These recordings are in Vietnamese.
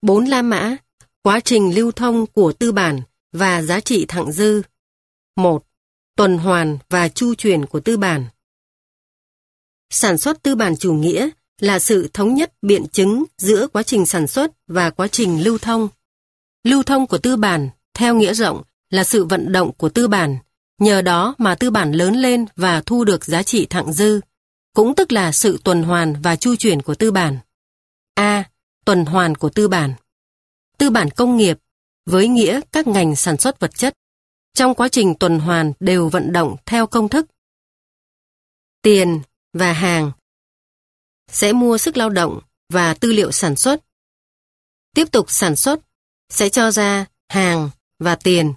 4 La Mã, quá trình lưu thông của tư bản và giá trị thặng dư. 1. Tuần hoàn và chu chuyển của tư bản. Sản xuất tư bản chủ nghĩa là sự thống nhất biện chứng giữa quá trình sản xuất và quá trình lưu thông. Lưu thông của tư bản, theo nghĩa rộng, là sự vận động của tư bản, nhờ đó mà tư bản lớn lên và thu được giá trị thặng dư, cũng tức là sự tuần hoàn và chu chuyển của tư bản. A. Tuần hoàn của tư bản. Tư bản công nghiệp, với nghĩa các ngành sản xuất vật chất, trong quá trình tuần hoàn đều vận động theo công thức. Tiền và hàng sẽ mua sức lao động và tư liệu sản xuất. Tiếp tục sản xuất sẽ cho ra hàng và tiền.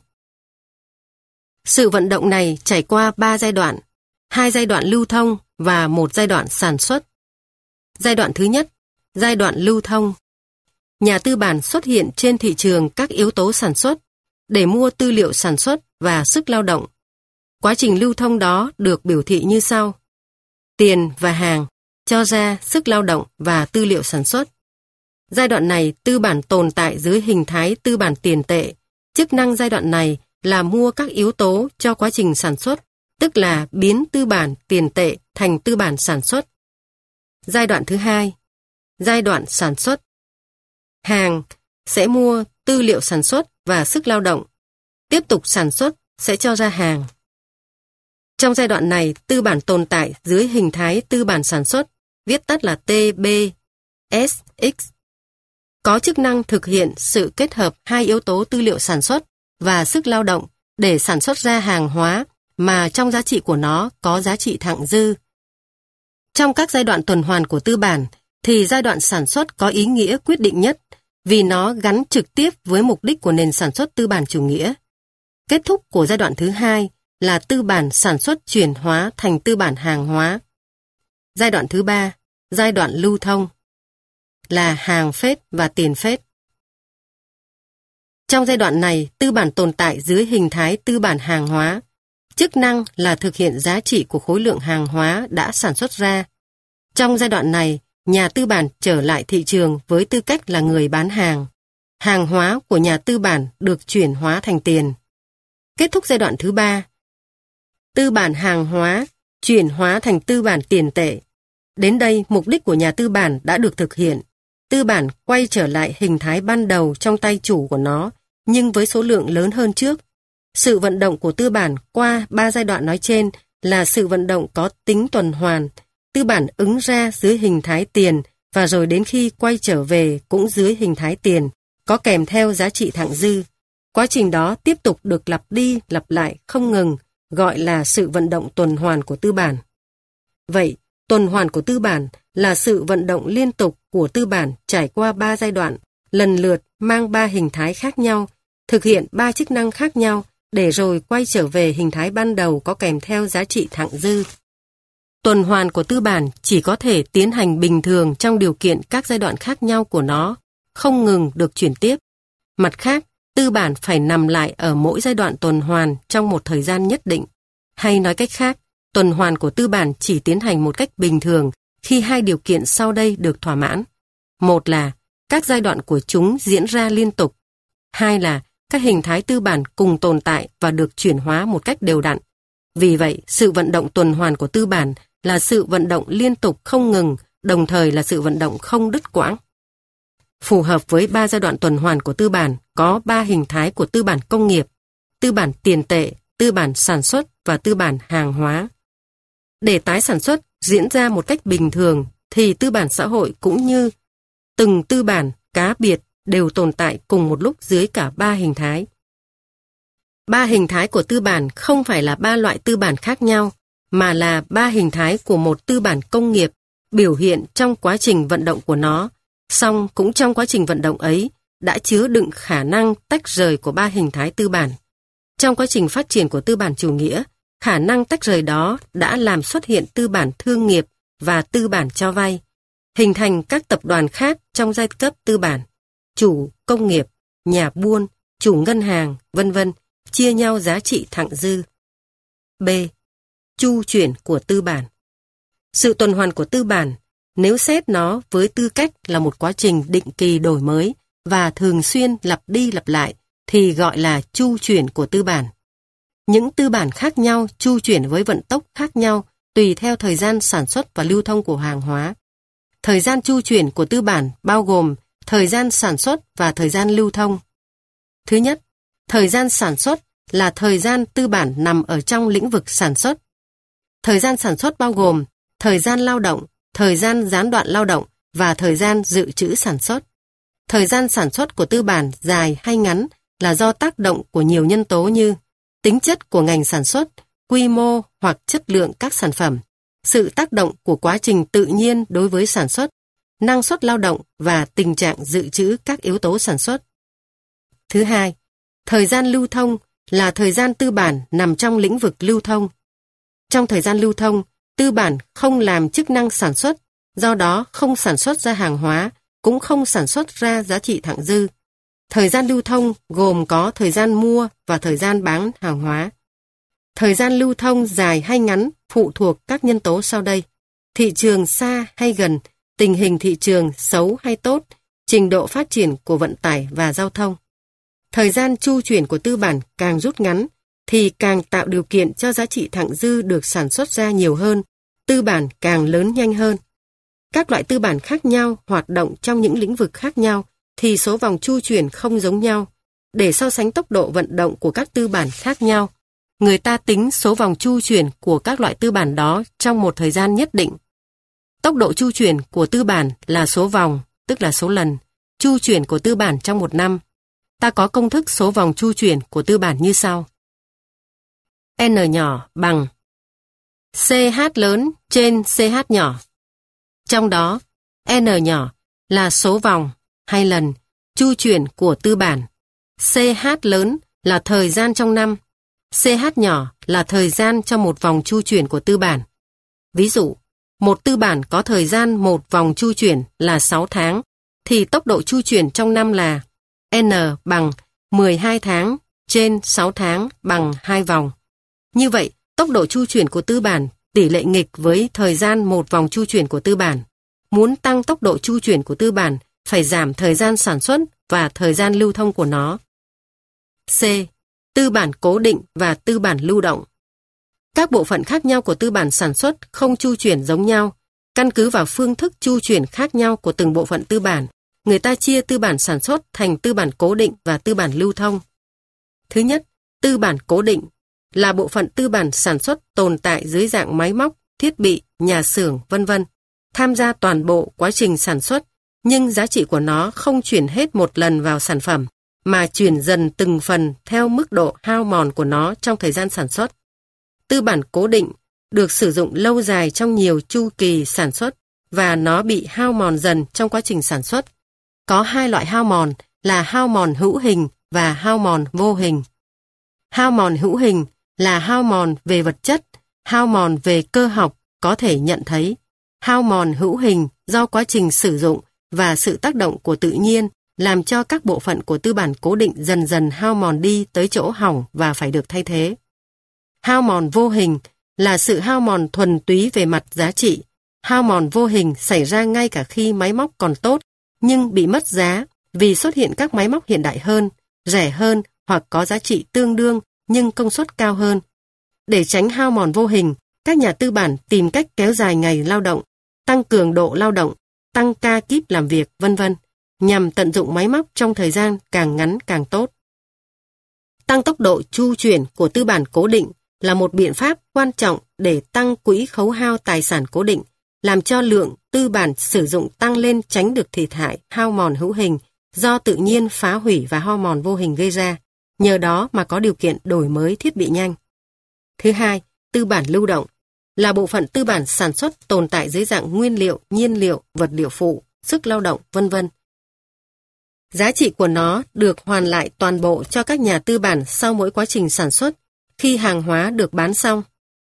Sự vận động này trải qua 3 giai đoạn, 2 giai đoạn lưu thông và 1 giai đoạn sản xuất. Giai đoạn thứ nhất, giai đoạn lưu thông. Nhà tư bản xuất hiện trên thị trường các yếu tố sản xuất để mua tư liệu sản xuất và sức lao động. Quá trình lưu thông đó được biểu thị như sau. Tiền và hàng cho ra sức lao động và tư liệu sản xuất. Giai đoạn này tư bản tồn tại dưới hình thái tư bản tiền tệ. Chức năng giai đoạn này là mua các yếu tố cho quá trình sản xuất, tức là biến tư bản tiền tệ thành tư bản sản xuất. Giai đoạn thứ hai, giai đoạn sản xuất. Hàng sẽ mua tư liệu sản xuất và sức lao động. Tiếp tục sản xuất sẽ cho ra hàng. Trong giai đoạn này, tư bản tồn tại dưới hình thái tư bản sản xuất, viết tắt là TBSX. Có chức năng thực hiện sự kết hợp 2 yếu tố tư liệu sản xuất và sức lao động để sản xuất ra hàng hóa mà trong giá trị của nó có giá trị thặng dư. Trong các giai đoạn tuần hoàn của tư bản thì giai đoạn sản xuất có ý nghĩa quyết định nhất vì nó gắn trực tiếp với mục đích của nền sản xuất tư bản chủ nghĩa. Kết thúc của giai đoạn thứ hai là tư bản sản xuất chuyển hóa thành tư bản hàng hóa. Giai đoạn thứ ba, giai đoạn lưu thông, là hàng phết và tiền phết. Trong giai đoạn này, tư bản tồn tại dưới hình thái tư bản hàng hóa. Chức năng là thực hiện giá trị của khối lượng hàng hóa đã sản xuất ra. Trong giai đoạn này, nhà tư bản trở lại thị trường với tư cách là người bán hàng. Hàng hóa của nhà tư bản được chuyển hóa thành tiền. Kết thúc giai đoạn thứ ba, tư bản hàng hóa chuyển hóa thành tư bản tiền tệ. Đến đây, mục đích của nhà tư bản đã được thực hiện. Tư bản quay trở lại hình thái ban đầu trong tay chủ của nó, nhưng với số lượng lớn hơn trước. Sự vận động của tư bản qua 3 giai đoạn nói trên là sự vận động có tính tuần hoàn. Tư bản ứng ra dưới hình thái tiền và rồi đến khi quay trở về cũng dưới hình thái tiền, có kèm theo giá trị thặng dư. Quá trình đó tiếp tục được lặp đi lặp lại không ngừng, gọi là sự vận động tuần hoàn của tư bản. Vậy, tuần hoàn của tư bản là sự vận động liên tục của tư bản trải qua 3 giai đoạn, lần lượt mang 3 hình thái khác nhau, thực hiện 3 chức năng khác nhau, để rồi quay trở về hình thái ban đầu có kèm theo giá trị thặng dư. Tuần hoàn của tư bản chỉ có thể tiến hành bình thường trong điều kiện các giai đoạn khác nhau của nó, không ngừng được chuyển tiếp. Mặt khác, tư bản phải nằm lại ở mỗi giai đoạn tuần hoàn trong một thời gian nhất định. Hay nói cách khác, tuần hoàn của tư bản chỉ tiến hành một cách bình thường khi 2 điều kiện sau đây được thỏa mãn. Một là các giai đoạn của chúng diễn ra liên tục. 2 là các hình thái tư bản cùng tồn tại và được chuyển hóa một cách đều đặn. Vì vậy, sự vận động tuần hoàn của tư bản là sự vận động liên tục không ngừng, đồng thời là sự vận động không đứt quãng. Phù hợp với 3 giai đoạn tuần hoàn của tư bản, có 3 hình thái của tư bản công nghiệp, tư bản tiền tệ, tư bản sản xuất và tư bản hàng hóa. Để tái sản xuất diễn ra một cách bình thường thì tư bản xã hội cũng như từng tư bản cá biệt đều tồn tại cùng một lúc dưới cả 3 hình thái. 3 hình thái của tư bản không phải là 3 loại tư bản khác nhau, mà là 3 hình thái của một tư bản công nghiệp biểu hiện trong quá trình vận động của nó, song cũng trong quá trình vận động ấy đã chứa đựng khả năng tách rời của 3 hình thái tư bản. Trong quá trình phát triển của tư bản chủ nghĩa, khả năng tách rời đó đã làm xuất hiện tư bản thương nghiệp và tư bản cho vay, hình thành các tập đoàn khác trong giai cấp tư bản, chủ công nghiệp, nhà buôn, chủ ngân hàng, vân vân, chia nhau giá trị thặng dư. B. Chu chuyển của tư bản. Sự tuần hoàn của tư bản, nếu xét nó với tư cách là một quá trình định kỳ đổi mới, và thường xuyên lặp đi lặp lại thì gọi là chu chuyển của tư bản. Những tư bản khác nhau chu chuyển với vận tốc khác nhau tùy theo thời gian sản xuất và lưu thông của hàng hóa. Thời gian chu chuyển của tư bản bao gồm thời gian sản xuất và thời gian lưu thông. Thứ nhất, thời gian sản xuất là thời gian tư bản nằm ở trong lĩnh vực sản xuất. Thời gian sản xuất bao gồm thời gian lao động, thời gian gián đoạn lao động và thời gian dự trữ sản xuất. Thời gian sản xuất của tư bản dài hay ngắn là do tác động của nhiều nhân tố như tính chất của ngành sản xuất, quy mô hoặc chất lượng các sản phẩm, sự tác động của quá trình tự nhiên đối với sản xuất, năng suất lao động và tình trạng dự trữ các yếu tố sản xuất. Thứ hai, thời gian lưu thông là thời gian tư bản nằm trong lĩnh vực lưu thông. Trong thời gian lưu thông, tư bản không làm chức năng sản xuất, do đó không sản xuất ra hàng hóa, cũng không sản xuất ra giá trị thặng dư. Thời gian lưu thông gồm có thời gian mua và thời gian bán hàng hóa. Thời gian lưu thông dài hay ngắn phụ thuộc các nhân tố sau đây: thị trường xa hay gần, tình hình thị trường xấu hay tốt, trình độ phát triển của vận tải và giao thông. Thời gian chu chuyển của tư bản càng rút ngắn thì càng tạo điều kiện cho giá trị thặng dư được sản xuất ra nhiều hơn, tư bản càng lớn nhanh hơn. Các loại tư bản khác nhau hoạt động trong những lĩnh vực khác nhau thì số vòng chu chuyển không giống nhau. Để so sánh tốc độ vận động của các tư bản khác nhau, người ta tính số vòng chu chuyển của các loại tư bản đó trong một thời gian nhất định. Tốc độ chu chuyển của tư bản là số vòng, tức là số lần, chu chuyển của tư bản trong một năm. Ta có công thức số vòng chu chuyển của tư bản như sau. N nhỏ bằng CH lớn trên CH nhỏ. Trong đó, N nhỏ là số vòng hay lần chu chuyển của tư bản. CH lớn là thời gian trong năm. CH nhỏ là thời gian cho một vòng chu chuyển của tư bản. Ví dụ, một tư bản có thời gian một vòng chu chuyển là 6 tháng, thì tốc độ chu chuyển trong năm là N bằng 12 tháng trên 6 tháng bằng 2 vòng. Như vậy, tốc độ chu chuyển của tư bản tỷ lệ nghịch với thời gian một vòng chu chuyển của tư bản. Muốn tăng tốc độ chu chuyển của tư bản, phải giảm thời gian sản xuất và thời gian lưu thông của nó. C. Tư bản cố định và tư bản lưu động. Các bộ phận khác nhau của tư bản sản xuất không chu chuyển giống nhau. Căn cứ vào phương thức chu chuyển khác nhau của từng bộ phận tư bản, người ta chia tư bản sản xuất thành tư bản cố định và tư bản lưu thông. Thứ nhất, tư bản cố định là bộ phận tư bản sản xuất tồn tại dưới dạng máy móc, thiết bị, nhà xưởng, vân vân, tham gia toàn bộ quá trình sản xuất, nhưng giá trị của nó không chuyển hết một lần vào sản phẩm, mà chuyển dần từng phần theo mức độ hao mòn của nó trong thời gian sản xuất. Tư bản cố định được sử dụng lâu dài trong nhiều chu kỳ sản xuất và nó bị hao mòn dần trong quá trình sản xuất. Có hai loại hao mòn là hao mòn hữu hình và hao mòn vô hình. Hao mòn hữu hình là hao mòn về vật chất, hao mòn về cơ học có thể nhận thấy. Hao mòn hữu hình do quá trình sử dụng và sự tác động của tự nhiên làm cho các bộ phận của tư bản cố định dần dần hao mòn đi tới chỗ hỏng và phải được thay thế. Hao mòn vô hình là sự hao mòn thuần túy về mặt giá trị. Hao mòn vô hình xảy ra ngay cả khi máy móc còn tốt, nhưng bị mất giá vì xuất hiện các máy móc hiện đại hơn, rẻ hơn hoặc có giá trị tương đương nhưng công suất cao hơn. Để tránh hao mòn vô hình, các nhà tư bản tìm cách kéo dài ngày lao động, tăng cường độ lao động, tăng ca kíp làm việc, vân vân, nhằm tận dụng máy móc trong thời gian càng ngắn càng tốt. Tăng tốc độ chu chuyển của tư bản cố định là một biện pháp quan trọng để tăng quỹ khấu hao tài sản cố định, làm cho lượng tư bản sử dụng tăng lên, tránh được thiệt hại hao mòn hữu hình do tự nhiên phá hủy và hao mòn vô hình gây ra, nhờ đó mà có điều kiện đổi mới thiết bị nhanh. Thứ hai, tư bản lưu động là bộ phận tư bản sản xuất tồn tại dưới dạng nguyên liệu, nhiên liệu, vật liệu phụ, sức lao động, vân vân. Giá trị của nó được hoàn lại toàn bộ cho các nhà tư bản sau mỗi quá trình sản xuất, khi hàng hóa được bán xong.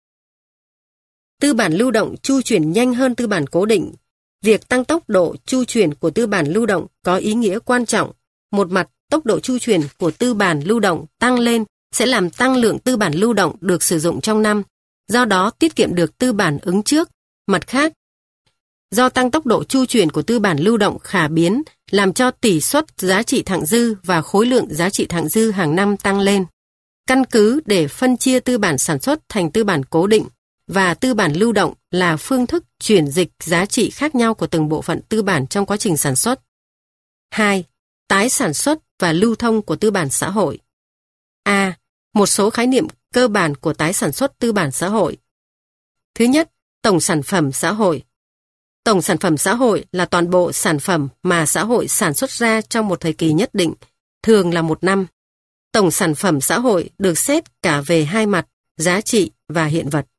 Tư bản lưu động chu chuyển nhanh hơn tư bản cố định. Việc tăng tốc độ chu chuyển của tư bản lưu động có ý nghĩa quan trọng. Một mặt, tốc độ chu chuyển của tư bản lưu động tăng lên sẽ làm tăng lượng tư bản lưu động được sử dụng trong năm, do đó tiết kiệm được tư bản ứng trước. Mặt khác, do tăng tốc độ chu chuyển của tư bản lưu động khả biến làm cho tỷ suất giá trị thặng dư và khối lượng giá trị thặng dư hàng năm tăng lên. Căn cứ để phân chia tư bản sản xuất thành tư bản cố định và tư bản lưu động là phương thức chuyển dịch giá trị khác nhau của từng bộ phận tư bản trong quá trình sản xuất. 2. Tái sản xuất và lưu thông của tư bản xã hội. A. Một số khái niệm cơ bản của tái sản xuất tư bản xã hội. Thứ nhất, tổng sản phẩm xã hội. Tổng sản phẩm xã hội là toàn bộ sản phẩm mà xã hội sản xuất ra trong một thời kỳ nhất định, thường là một năm. Tổng sản phẩm xã hội được xét cả về hai mặt, giá trị và hiện vật.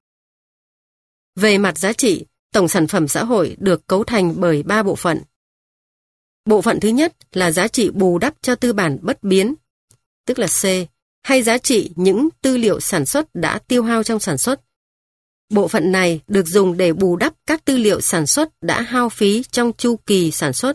Về mặt giá trị, tổng sản phẩm xã hội được cấu thành bởi 3 bộ phận. Bộ phận thứ nhất là giá trị bù đắp cho tư bản bất biến, tức là C, hay giá trị những tư liệu sản xuất đã tiêu hao trong sản xuất. Bộ phận này được dùng để bù đắp các tư liệu sản xuất đã hao phí trong chu kỳ sản xuất.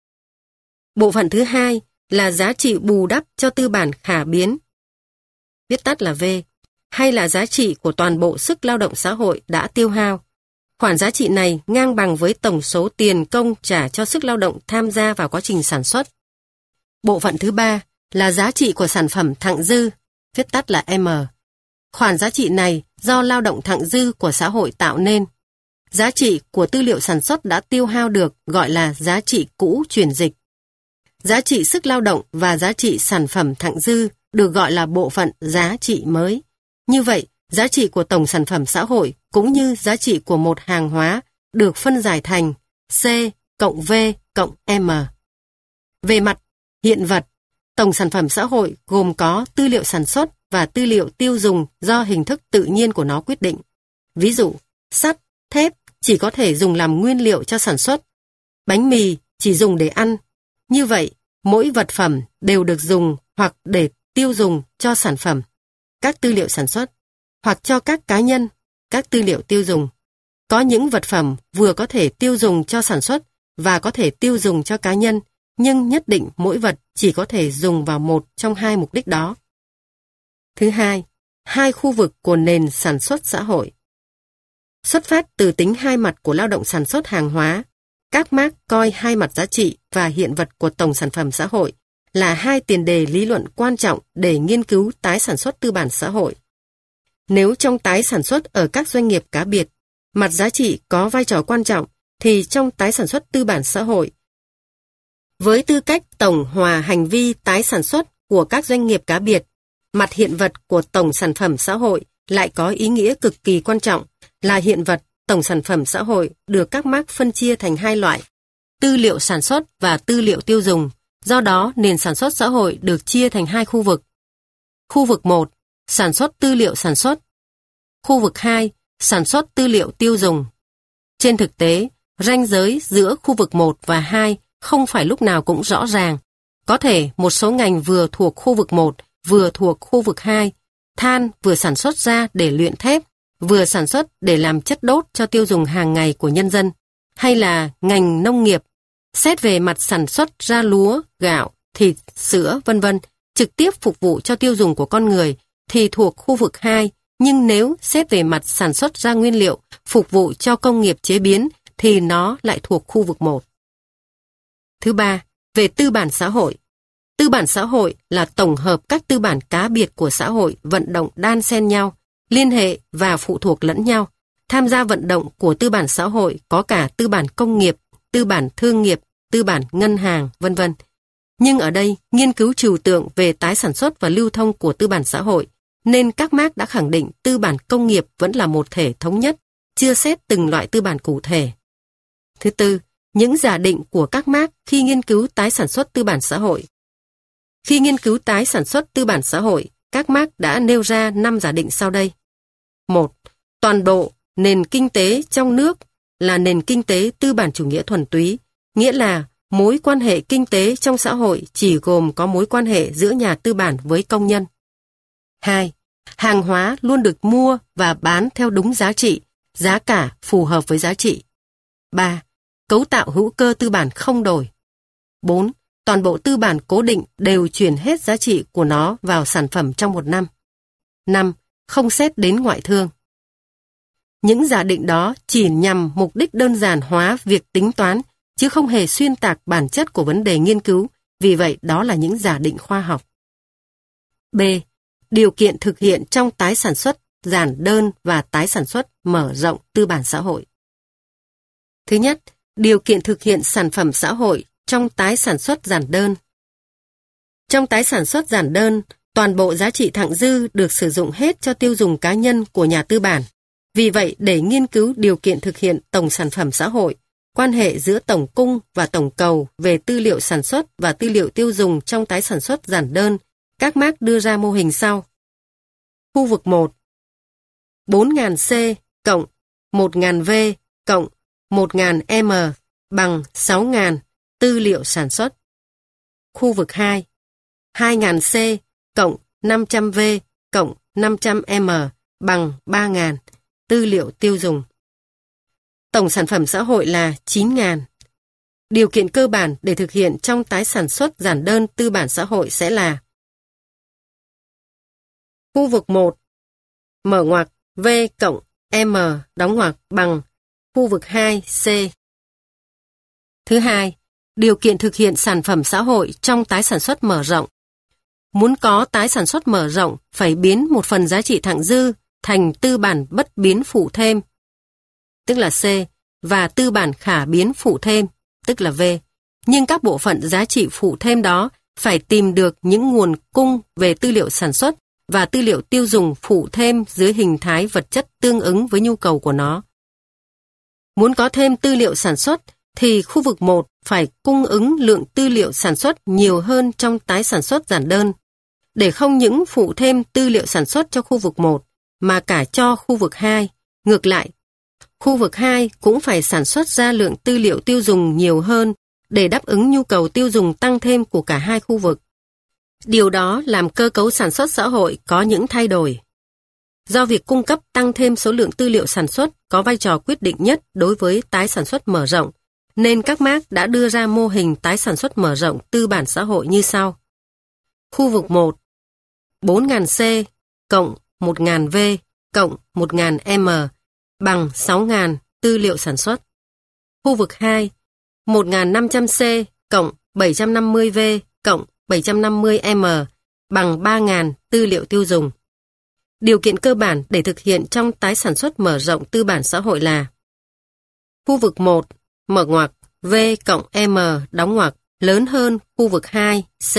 Bộ phận thứ hai là giá trị bù đắp cho tư bản khả biến, viết tắt là V, hay là giá trị của toàn bộ sức lao động xã hội đã tiêu hao. Khoản giá trị này ngang bằng với tổng số tiền công trả cho sức lao động tham gia vào quá trình sản xuất. Bộ phận thứ ba là giá trị của sản phẩm thặng dư, viết tắt là M. Khoản giá trị này do lao động thặng dư của xã hội tạo nên. Giá trị của tư liệu sản xuất đã tiêu hao được gọi là giá trị cũ chuyển dịch. Giá trị sức lao động và giá trị sản phẩm thặng dư được gọi là bộ phận giá trị mới. Như vậy, giá trị của tổng sản phẩm xã hội cũng như giá trị của một hàng hóa được phân giải thành C cộng V cộng M. Về mặt hiện vật, tổng sản phẩm xã hội gồm có tư liệu sản xuất và tư liệu tiêu dùng do hình thức tự nhiên của nó quyết định. Ví dụ, sắt, thép chỉ có thể dùng làm nguyên liệu cho sản xuất, bánh mì chỉ dùng để ăn. Như vậy, mỗi vật phẩm đều được dùng hoặc để tiêu dùng cho sản phẩm, các tư liệu sản xuất, hoặc cho các cá nhân, các tư liệu tiêu dùng. Có những vật phẩm vừa có thể tiêu dùng cho sản xuất và có thể tiêu dùng cho cá nhân, nhưng nhất định mỗi vật chỉ có thể dùng vào một trong hai mục đích đó. Thứ hai, hai khu vực của nền sản xuất xã hội. Xuất phát từ tính hai mặt của lao động sản xuất hàng hóa, các Marx coi hai mặt giá trị và hiện vật của tổng sản phẩm xã hội là hai tiền đề lý luận quan trọng để nghiên cứu tái sản xuất tư bản xã hội. Nếu trong tái sản xuất ở các doanh nghiệp cá biệt, mặt giá trị có vai trò quan trọng, thì trong tái sản xuất tư bản xã hội, với tư cách tổng hòa hành vi tái sản xuất của các doanh nghiệp cá biệt, mặt hiện vật của tổng sản phẩm xã hội lại có ý nghĩa cực kỳ quan trọng là hiện vật tổng sản phẩm xã hội được các Marx phân chia thành hai loại, tư liệu sản xuất và tư liệu tiêu dùng. Do đó, nền sản xuất xã hội được chia thành hai khu vực. Khu vực 1, sản xuất tư liệu sản xuất. Khu vực 2, sản xuất tư liệu tiêu dùng. Trên thực tế, ranh giới giữa khu vực 1 và 2 không phải lúc nào cũng rõ ràng. Có thể một số ngành vừa thuộc khu vực 1, vừa thuộc khu vực 2. Than vừa sản xuất ra để luyện thép, vừa sản xuất để làm chất đốt cho tiêu dùng hàng ngày của nhân dân. Hay là ngành nông nghiệp, xét về mặt sản xuất ra lúa, gạo, thịt, sữa, vân vân, trực tiếp phục vụ cho tiêu dùng của con người thì thuộc khu vực 2, nhưng nếu xét về mặt sản xuất ra nguyên liệu phục vụ cho công nghiệp chế biến thì nó lại thuộc khu vực 1. Thứ ba, về tư bản xã hội. Tư bản xã hội là tổng hợp các tư bản cá biệt của xã hội vận động đan xen nhau, liên hệ và phụ thuộc lẫn nhau. Tham gia vận động của tư bản xã hội có cả tư bản công nghiệp, tư bản thương nghiệp, tư bản ngân hàng, vân vân. Nhưng ở đây, nghiên cứu trừu tượng về tái sản xuất và lưu thông của tư bản xã hội, nên các Marx đã khẳng định tư bản công nghiệp vẫn là một thể thống nhất, chưa xét từng loại tư bản cụ thể. Thứ tư, những giả định của các Marx khi nghiên cứu tái sản xuất tư bản xã hội. Khi nghiên cứu tái sản xuất tư bản xã hội, các Marx đã nêu ra 5 giả định sau đây. 1. Toàn bộ nền kinh tế trong nước là nền kinh tế tư bản chủ nghĩa thuần túy, nghĩa là mối quan hệ kinh tế trong xã hội chỉ gồm có mối quan hệ giữa nhà tư bản với công nhân. 2. Hàng hóa luôn được mua và bán theo đúng giá trị, giá cả phù hợp với giá trị. 3. Cấu tạo hữu cơ tư bản không đổi. 4. Toàn bộ tư bản cố định đều chuyển hết giá trị của nó vào sản phẩm trong một năm. 5. Không xét đến ngoại thương. Những giả định đó chỉ nhằm mục đích đơn giản hóa việc tính toán, chứ không hề xuyên tạc bản chất của vấn đề nghiên cứu, vì vậy đó là những giả định khoa học. B. Điều kiện thực hiện trong tái sản xuất, giản đơn và tái sản xuất mở rộng tư bản xã hội. Thứ nhất, điều kiện thực hiện sản phẩm xã hội trong tái sản xuất giản đơn. Trong tái sản xuất giản đơn, toàn bộ giá trị thặng dư được sử dụng hết cho tiêu dùng cá nhân của nhà tư bản. Vì vậy, để nghiên cứu điều kiện thực hiện tổng sản phẩm xã hội, quan hệ giữa tổng cung và tổng cầu về tư liệu sản xuất và tư liệu tiêu dùng trong tái sản xuất giản đơn, các Marx đưa ra mô hình sau. Khu vực 1. 4.000 C cộng 1.000 V cộng 1.000 M bằng 6.000 tư liệu sản xuất. Khu vực 2. 2.000 C cộng 500 V cộng 500 M bằng 3.000 tư liệu tiêu dùng. Tổng sản phẩm xã hội là 9.000. Điều kiện cơ bản để thực hiện trong tái sản xuất giản đơn tư bản xã hội sẽ là: khu vực 1, mở ngoặc V cộng M đóng ngoặc bằng khu vực 2 C. Thứ hai, điều kiện thực hiện sản phẩm xã hội trong tái sản xuất mở rộng. Muốn có tái sản xuất mở rộng, phải biến một phần giá trị thặng dư thành tư bản bất biến phụ thêm, tức là C, và tư bản khả biến phụ thêm, tức là V. Nhưng các bộ phận giá trị phụ thêm đó phải tìm được những nguồn cung về tư liệu sản xuất và tư liệu tiêu dùng phụ thêm dưới hình thái vật chất tương ứng với nhu cầu của nó. Muốn có thêm tư liệu sản xuất thì khu vực 1 phải cung ứng lượng tư liệu sản xuất nhiều hơn trong tái sản xuất giản đơn, để không những phụ thêm tư liệu sản xuất cho khu vực 1 mà cả cho khu vực 2. Ngược lại, khu vực 2 cũng phải sản xuất ra lượng tư liệu tiêu dùng nhiều hơn để đáp ứng nhu cầu tiêu dùng tăng thêm của cả hai khu vực. Điều đó làm cơ cấu sản xuất xã hội có những thay đổi. Do việc cung cấp tăng thêm số lượng tư liệu sản xuất có vai trò quyết định nhất đối với tái sản xuất mở rộng, nên các Marx đã đưa ra mô hình tái sản xuất mở rộng tư bản xã hội như sau. Khu vực 1, 4.000 C cộng 1.000 V cộng 1.000 M bằng 6.000 tư liệu sản xuất. Khu vực 2, 1.500 C cộng 750 V cộng 750 M bằng 3.000 tư liệu tiêu dùng. Điều kiện cơ bản để thực hiện trong tái sản xuất mở rộng tư bản xã hội là: khu vực 1, mở ngoặc V cộng M đóng ngoặc lớn hơn khu vực 2 C.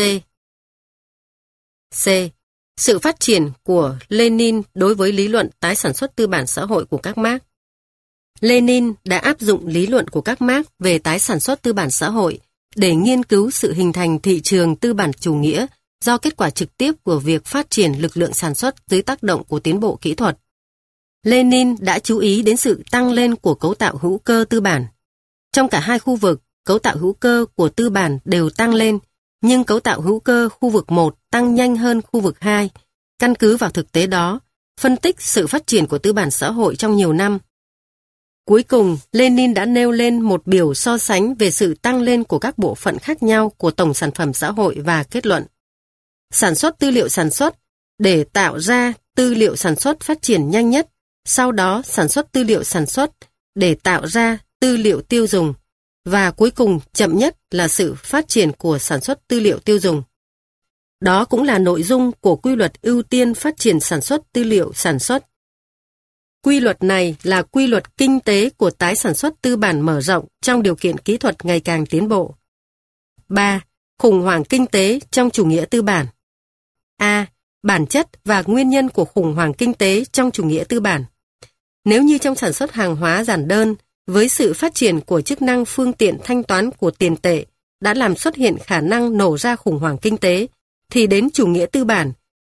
C. Sự phát triển của Lenin đối với lý luận tái sản xuất tư bản xã hội của các Marx. Lenin đã áp dụng lý luận của các Marx về tái sản xuất tư bản xã hội để nghiên cứu sự hình thành thị trường tư bản chủ nghĩa do kết quả trực tiếp của việc phát triển lực lượng sản xuất dưới tác động của tiến bộ kỹ thuật. Lenin đã chú ý đến sự tăng lên của cấu tạo hữu cơ tư bản. Trong cả hai khu vực, cấu tạo hữu cơ của tư bản đều tăng lên, nhưng cấu tạo hữu cơ khu vực 1 tăng nhanh hơn khu vực 2. Căn cứ vào thực tế đó, phân tích sự phát triển của tư bản xã hội trong nhiều năm. Cuối cùng, Lenin đã nêu lên một biểu so sánh về sự tăng lên của các bộ phận khác nhau của tổng sản phẩm xã hội và kết luận: sản xuất tư liệu sản xuất để tạo ra tư liệu sản xuất phát triển nhanh nhất, sau đó sản xuất tư liệu sản xuất để tạo ra tư liệu tiêu dùng, và cuối cùng chậm nhất là sự phát triển của sản xuất tư liệu tiêu dùng. Đó cũng là nội dung của quy luật ưu tiên phát triển sản xuất tư liệu sản xuất. Quy luật này là quy luật kinh tế của tái sản xuất tư bản mở rộng trong điều kiện kỹ thuật ngày càng tiến bộ. 3. Khủng hoảng kinh tế trong chủ nghĩa tư bản. A. Bản chất và nguyên nhân của khủng hoảng kinh tế trong chủ nghĩa tư bản. Nếu như trong sản xuất hàng hóa giản đơn, với sự phát triển của chức năng phương tiện thanh toán của tiền tệ đã làm xuất hiện khả năng nổ ra khủng hoảng kinh tế, thì đến chủ nghĩa tư bản,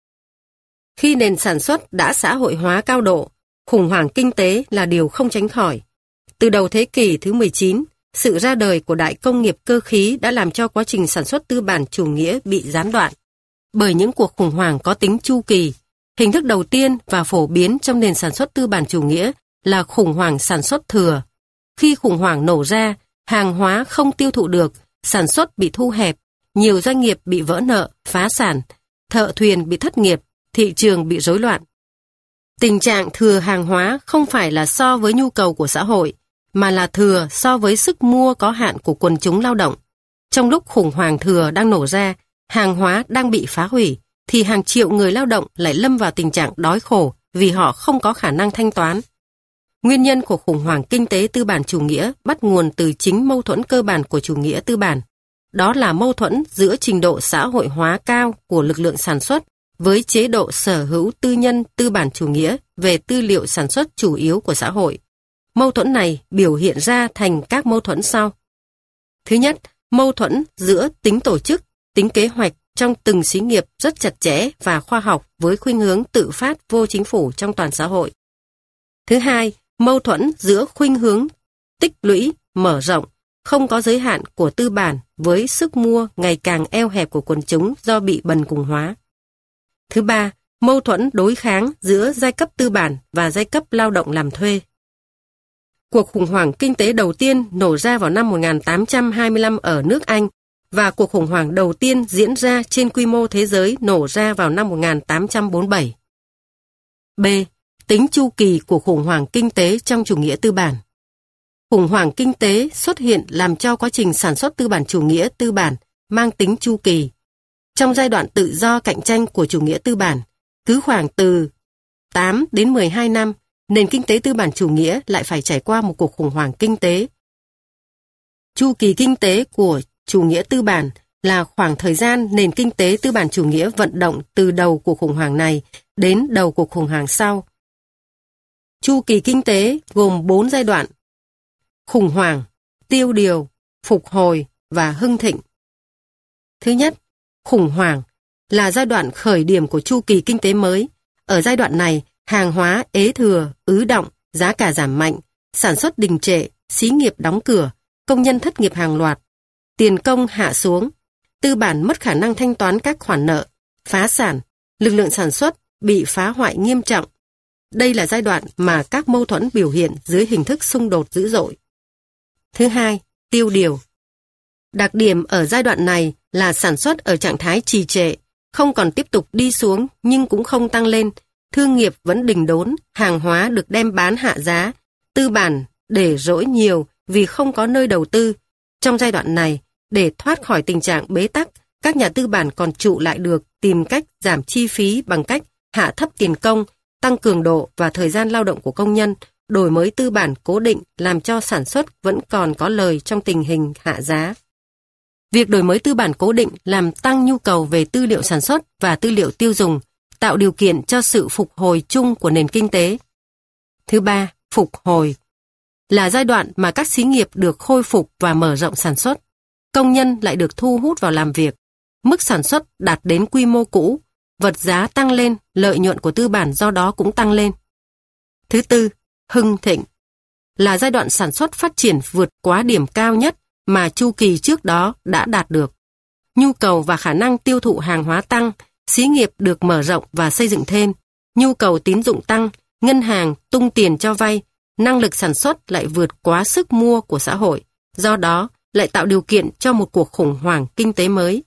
khi nền sản xuất đã xã hội hóa cao độ, khủng hoảng kinh tế là điều không tránh khỏi. Từ đầu thế kỷ thứ 19, sự ra đời của đại công nghiệp cơ khí đã làm cho quá trình sản xuất tư bản chủ nghĩa bị gián đoạn bởi những cuộc khủng hoảng có tính chu kỳ. Hình thức đầu tiên và phổ biến trong nền sản xuất tư bản chủ nghĩa là khủng hoảng sản xuất thừa. Khi khủng hoảng nổ ra, hàng hóa không tiêu thụ được, sản xuất bị thu hẹp, nhiều doanh nghiệp bị vỡ nợ, phá sản, thợ thuyền bị thất nghiệp, thị trường bị rối loạn. Tình trạng thừa hàng hóa không phải là so với nhu cầu của xã hội, mà là thừa so với sức mua có hạn của quần chúng lao động. Trong lúc khủng hoảng thừa đang nổ ra, hàng hóa đang bị phá hủy, thì hàng triệu người lao động lại lâm vào tình trạng đói khổ vì họ không có khả năng thanh toán. Nguyên nhân của khủng hoảng kinh tế tư bản chủ nghĩa bắt nguồn từ chính mâu thuẫn cơ bản của chủ nghĩa tư bản. Đó là mâu thuẫn giữa trình độ xã hội hóa cao của lực lượng sản xuất với chế độ sở hữu tư nhân tư bản chủ nghĩa về tư liệu sản xuất chủ yếu của xã hội. Mâu thuẫn này biểu hiện ra thành các mâu thuẫn sau. Thứ nhất, mâu thuẫn giữa tính tổ chức, tính kế hoạch trong từng xí nghiệp rất chặt chẽ và khoa học với khuynh hướng tự phát vô chính phủ trong toàn xã hội. Thứ hai, mâu thuẫn giữa khuynh hướng tích lũy, mở rộng, không có giới hạn của tư bản với sức mua ngày càng eo hẹp của quần chúng do bị bần cùng hóa. Thứ ba, mâu thuẫn đối kháng giữa giai cấp tư bản và giai cấp lao động làm thuê. Cuộc khủng hoảng kinh tế đầu tiên nổ ra vào năm 1825 ở nước Anh và cuộc khủng hoảng đầu tiên diễn ra trên quy mô thế giới nổ ra vào năm 1847. B. Tính chu kỳ của khủng hoảng kinh tế trong chủ nghĩa tư bản. Khủng hoảng kinh tế xuất hiện làm cho quá trình sản xuất tư bản chủ nghĩa tư bản mang tính chu kỳ. Trong giai đoạn tự do cạnh tranh của chủ nghĩa tư bản, cứ khoảng từ 8 đến 12 năm, nền kinh tế tư bản chủ nghĩa lại phải trải qua một cuộc khủng hoảng kinh tế. Chu kỳ kinh tế của chủ nghĩa tư bản là khoảng thời gian nền kinh tế tư bản chủ nghĩa vận động từ đầu cuộc khủng hoảng này đến đầu cuộc khủng hoảng sau. Chu kỳ kinh tế gồm 4 giai đoạn: khủng hoảng, tiêu điều, phục hồi và hưng thịnh. Thứ nhất, khủng hoảng là giai đoạn khởi điểm của chu kỳ kinh tế mới. Ở giai đoạn này, hàng hóa ế thừa, ứ đọng, giá cả giảm mạnh, sản xuất đình trệ, xí nghiệp đóng cửa, công nhân thất nghiệp hàng loạt, tiền công hạ xuống, tư bản mất khả năng thanh toán các khoản nợ, phá sản, lực lượng sản xuất bị phá hoại nghiêm trọng. Đây là giai đoạn mà các mâu thuẫn biểu hiện dưới hình thức xung đột dữ dội. Thứ hai, tiêu điều. Đặc điểm ở giai đoạn này là sản xuất ở trạng thái trì trệ, không còn tiếp tục đi xuống nhưng cũng không tăng lên, thương nghiệp vẫn đình đốn, hàng hóa được đem bán hạ giá, tư bản để rỗi nhiều vì không có nơi đầu tư. Trong giai đoạn này, để thoát khỏi tình trạng bế tắc, các nhà tư bản còn trụ lại được tìm cách giảm chi phí bằng cách hạ thấp tiền công, tăng cường độ và thời gian lao động của công nhân, đổi mới tư bản cố định làm cho sản xuất vẫn còn có lời trong tình hình hạ giá. Việc đổi mới tư bản cố định làm tăng nhu cầu về tư liệu sản xuất và tư liệu tiêu dùng, tạo điều kiện cho sự phục hồi chung của nền kinh tế. Thứ ba, phục hồi là giai đoạn mà các xí nghiệp được khôi phục và mở rộng sản xuất. Công nhân lại được thu hút vào làm việc. Mức sản xuất đạt đến quy mô cũ, vật giá tăng lên, lợi nhuận của tư bản do đó cũng tăng lên. Thứ tư, hưng thịnh là giai đoạn sản xuất phát triển vượt quá điểm cao nhất mà chu kỳ trước đó đã đạt được. Nhu cầu và khả năng tiêu thụ hàng hóa tăng, xí nghiệp được mở rộng và xây dựng thêm, nhu cầu tín dụng tăng, ngân hàng tung tiền cho vay, năng lực sản xuất lại vượt quá sức mua của xã hội, do đó lại tạo điều kiện cho một cuộc khủng hoảng kinh tế mới.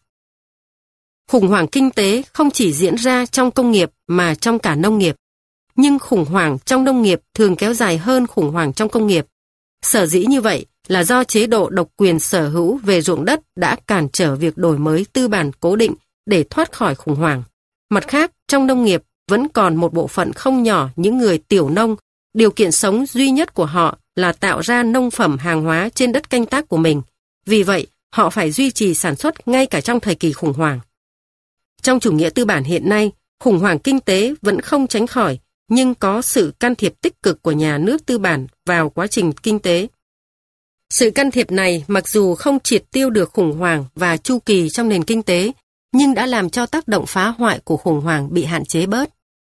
Khủng hoảng kinh tế không chỉ diễn ra trong công nghiệp mà trong cả nông nghiệp, nhưng khủng hoảng trong nông nghiệp thường kéo dài hơn khủng hoảng trong công nghiệp. Sở dĩ như vậy là do chế độ độc quyền sở hữu về ruộng đất đã cản trở việc đổi mới tư bản cố định để thoát khỏi khủng hoảng. Mặt khác, trong nông nghiệp vẫn còn một bộ phận không nhỏ những người tiểu nông, điều kiện sống duy nhất của họ là tạo ra nông phẩm hàng hóa trên đất canh tác của mình. Vì vậy, họ phải duy trì sản xuất ngay cả trong thời kỳ khủng hoảng. Trong chủ nghĩa tư bản hiện nay, khủng hoảng kinh tế vẫn không tránh khỏi, nhưng có sự can thiệp tích cực của nhà nước tư bản vào quá trình kinh tế. Sự can thiệp này mặc dù không triệt tiêu được khủng hoảng và chu kỳ trong nền kinh tế, nhưng đã làm cho tác động phá hoại của khủng hoảng bị hạn chế bớt.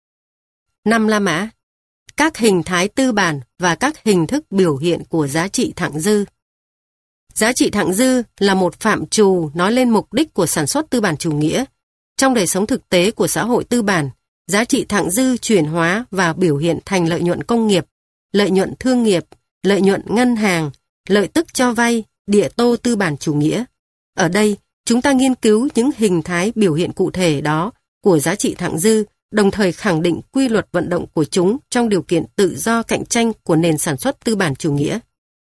5. La Mã. Các hình thái tư bản và các hình thức biểu hiện của giá trị thặng dư. Giá trị thặng dư là một phạm trù nói lên mục đích của sản xuất tư bản chủ nghĩa. Trong đời sống thực tế của xã hội tư bản, giá trị thặng dư chuyển hóa và biểu hiện thành lợi nhuận công nghiệp, lợi nhuận thương nghiệp, lợi nhuận ngân hàng, lợi tức cho vay, địa tô tư bản chủ nghĩa. Ở đây, chúng ta nghiên cứu những hình thái biểu hiện cụ thể đó của giá trị thặng dư, đồng thời khẳng định quy luật vận động của chúng trong điều kiện tự do cạnh tranh của nền sản xuất tư bản chủ nghĩa.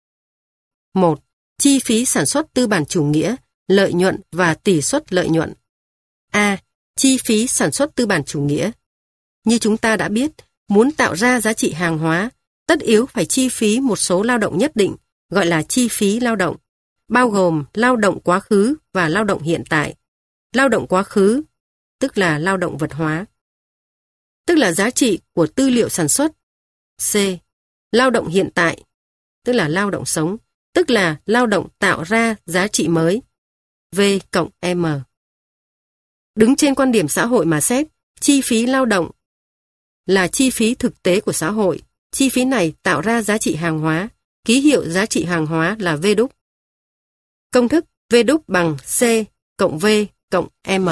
1. Chi phí sản xuất tư bản chủ nghĩa, lợi nhuận và tỷ suất lợi nhuận. A. Chi phí sản xuất tư bản chủ nghĩa. Như chúng ta đã biết, muốn tạo ra giá trị hàng hóa, tất yếu phải chi phí một số lao động nhất định, gọi là chi phí lao động, bao gồm lao động quá khứ và lao động hiện tại. Lao động quá khứ, tức là lao động vật hóa, tức là giá trị của tư liệu sản xuất. C. Lao động hiện tại, tức là lao động sống, tức là lao động tạo ra giá trị mới. V cộng M. Đứng trên quan điểm xã hội mà xét, chi phí lao động là chi phí thực tế của xã hội. Chi phí này tạo ra giá trị hàng hóa. Ký hiệu giá trị hàng hóa là V đúc. Công thức V đúc bằng C cộng V cộng M.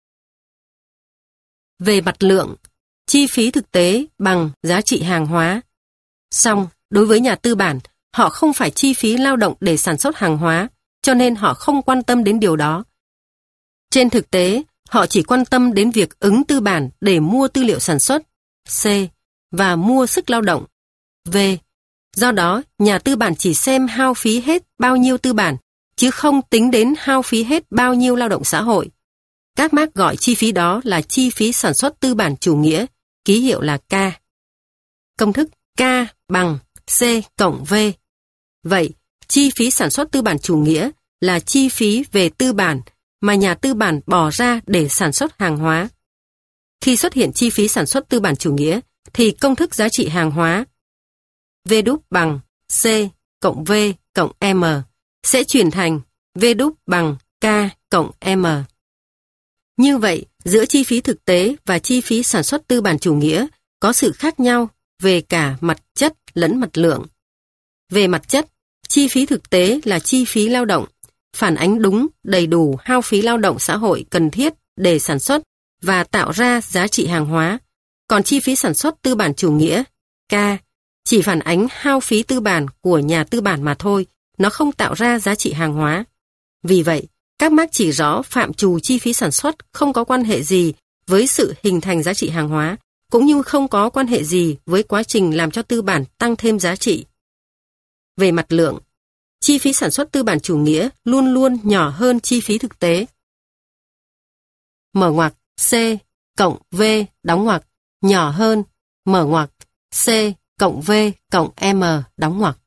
Về mặt lượng, chi phí thực tế bằng giá trị hàng hóa. Song, đối với nhà tư bản, họ không phải chi phí lao động để sản xuất hàng hóa, cho nên họ không quan tâm đến điều đó. Trên thực tế, họ chỉ quan tâm đến việc ứng tư bản để mua tư liệu sản xuất, C, và mua sức lao động, V. Do đó, nhà tư bản chỉ xem hao phí hết bao nhiêu tư bản, chứ không tính đến hao phí hết bao nhiêu lao động xã hội. Các Marx gọi chi phí đó là chi phí sản xuất tư bản chủ nghĩa, ký hiệu là K. Công thức K bằng C cộng V. Vậy, chi phí sản xuất tư bản chủ nghĩa là chi phí về tư bản mà nhà tư bản bỏ ra để sản xuất hàng hóa. Khi xuất hiện chi phí sản xuất tư bản chủ nghĩa, thì công thức giá trị hàng hóa V đúc bằng C cộng V cộng M sẽ chuyển thành V đúc bằng K cộng M. Như vậy, giữa chi phí thực tế và chi phí sản xuất tư bản chủ nghĩa có sự khác nhau về cả mặt chất lẫn mặt lượng. Về mặt chất, chi phí thực tế là chi phí lao động, phản ánh đúng, đầy đủ hao phí lao động xã hội cần thiết để sản xuất và tạo ra giá trị hàng hóa. Còn chi phí sản xuất tư bản chủ nghĩa, K, chỉ phản ánh hao phí tư bản của nhà tư bản mà thôi, nó không tạo ra giá trị hàng hóa. Vì vậy, các Marx chỉ rõ phạm trù chi phí sản xuất không có quan hệ gì với sự hình thành giá trị hàng hóa, cũng như không có quan hệ gì với quá trình làm cho tư bản tăng thêm giá trị. Về mặt lượng, chi phí sản xuất tư bản chủ nghĩa luôn luôn nhỏ hơn chi phí thực tế. Mở ngoặc C cộng V đóng ngoặc nhỏ hơn mở ngoặc C cộng V cộng M đóng ngoặc.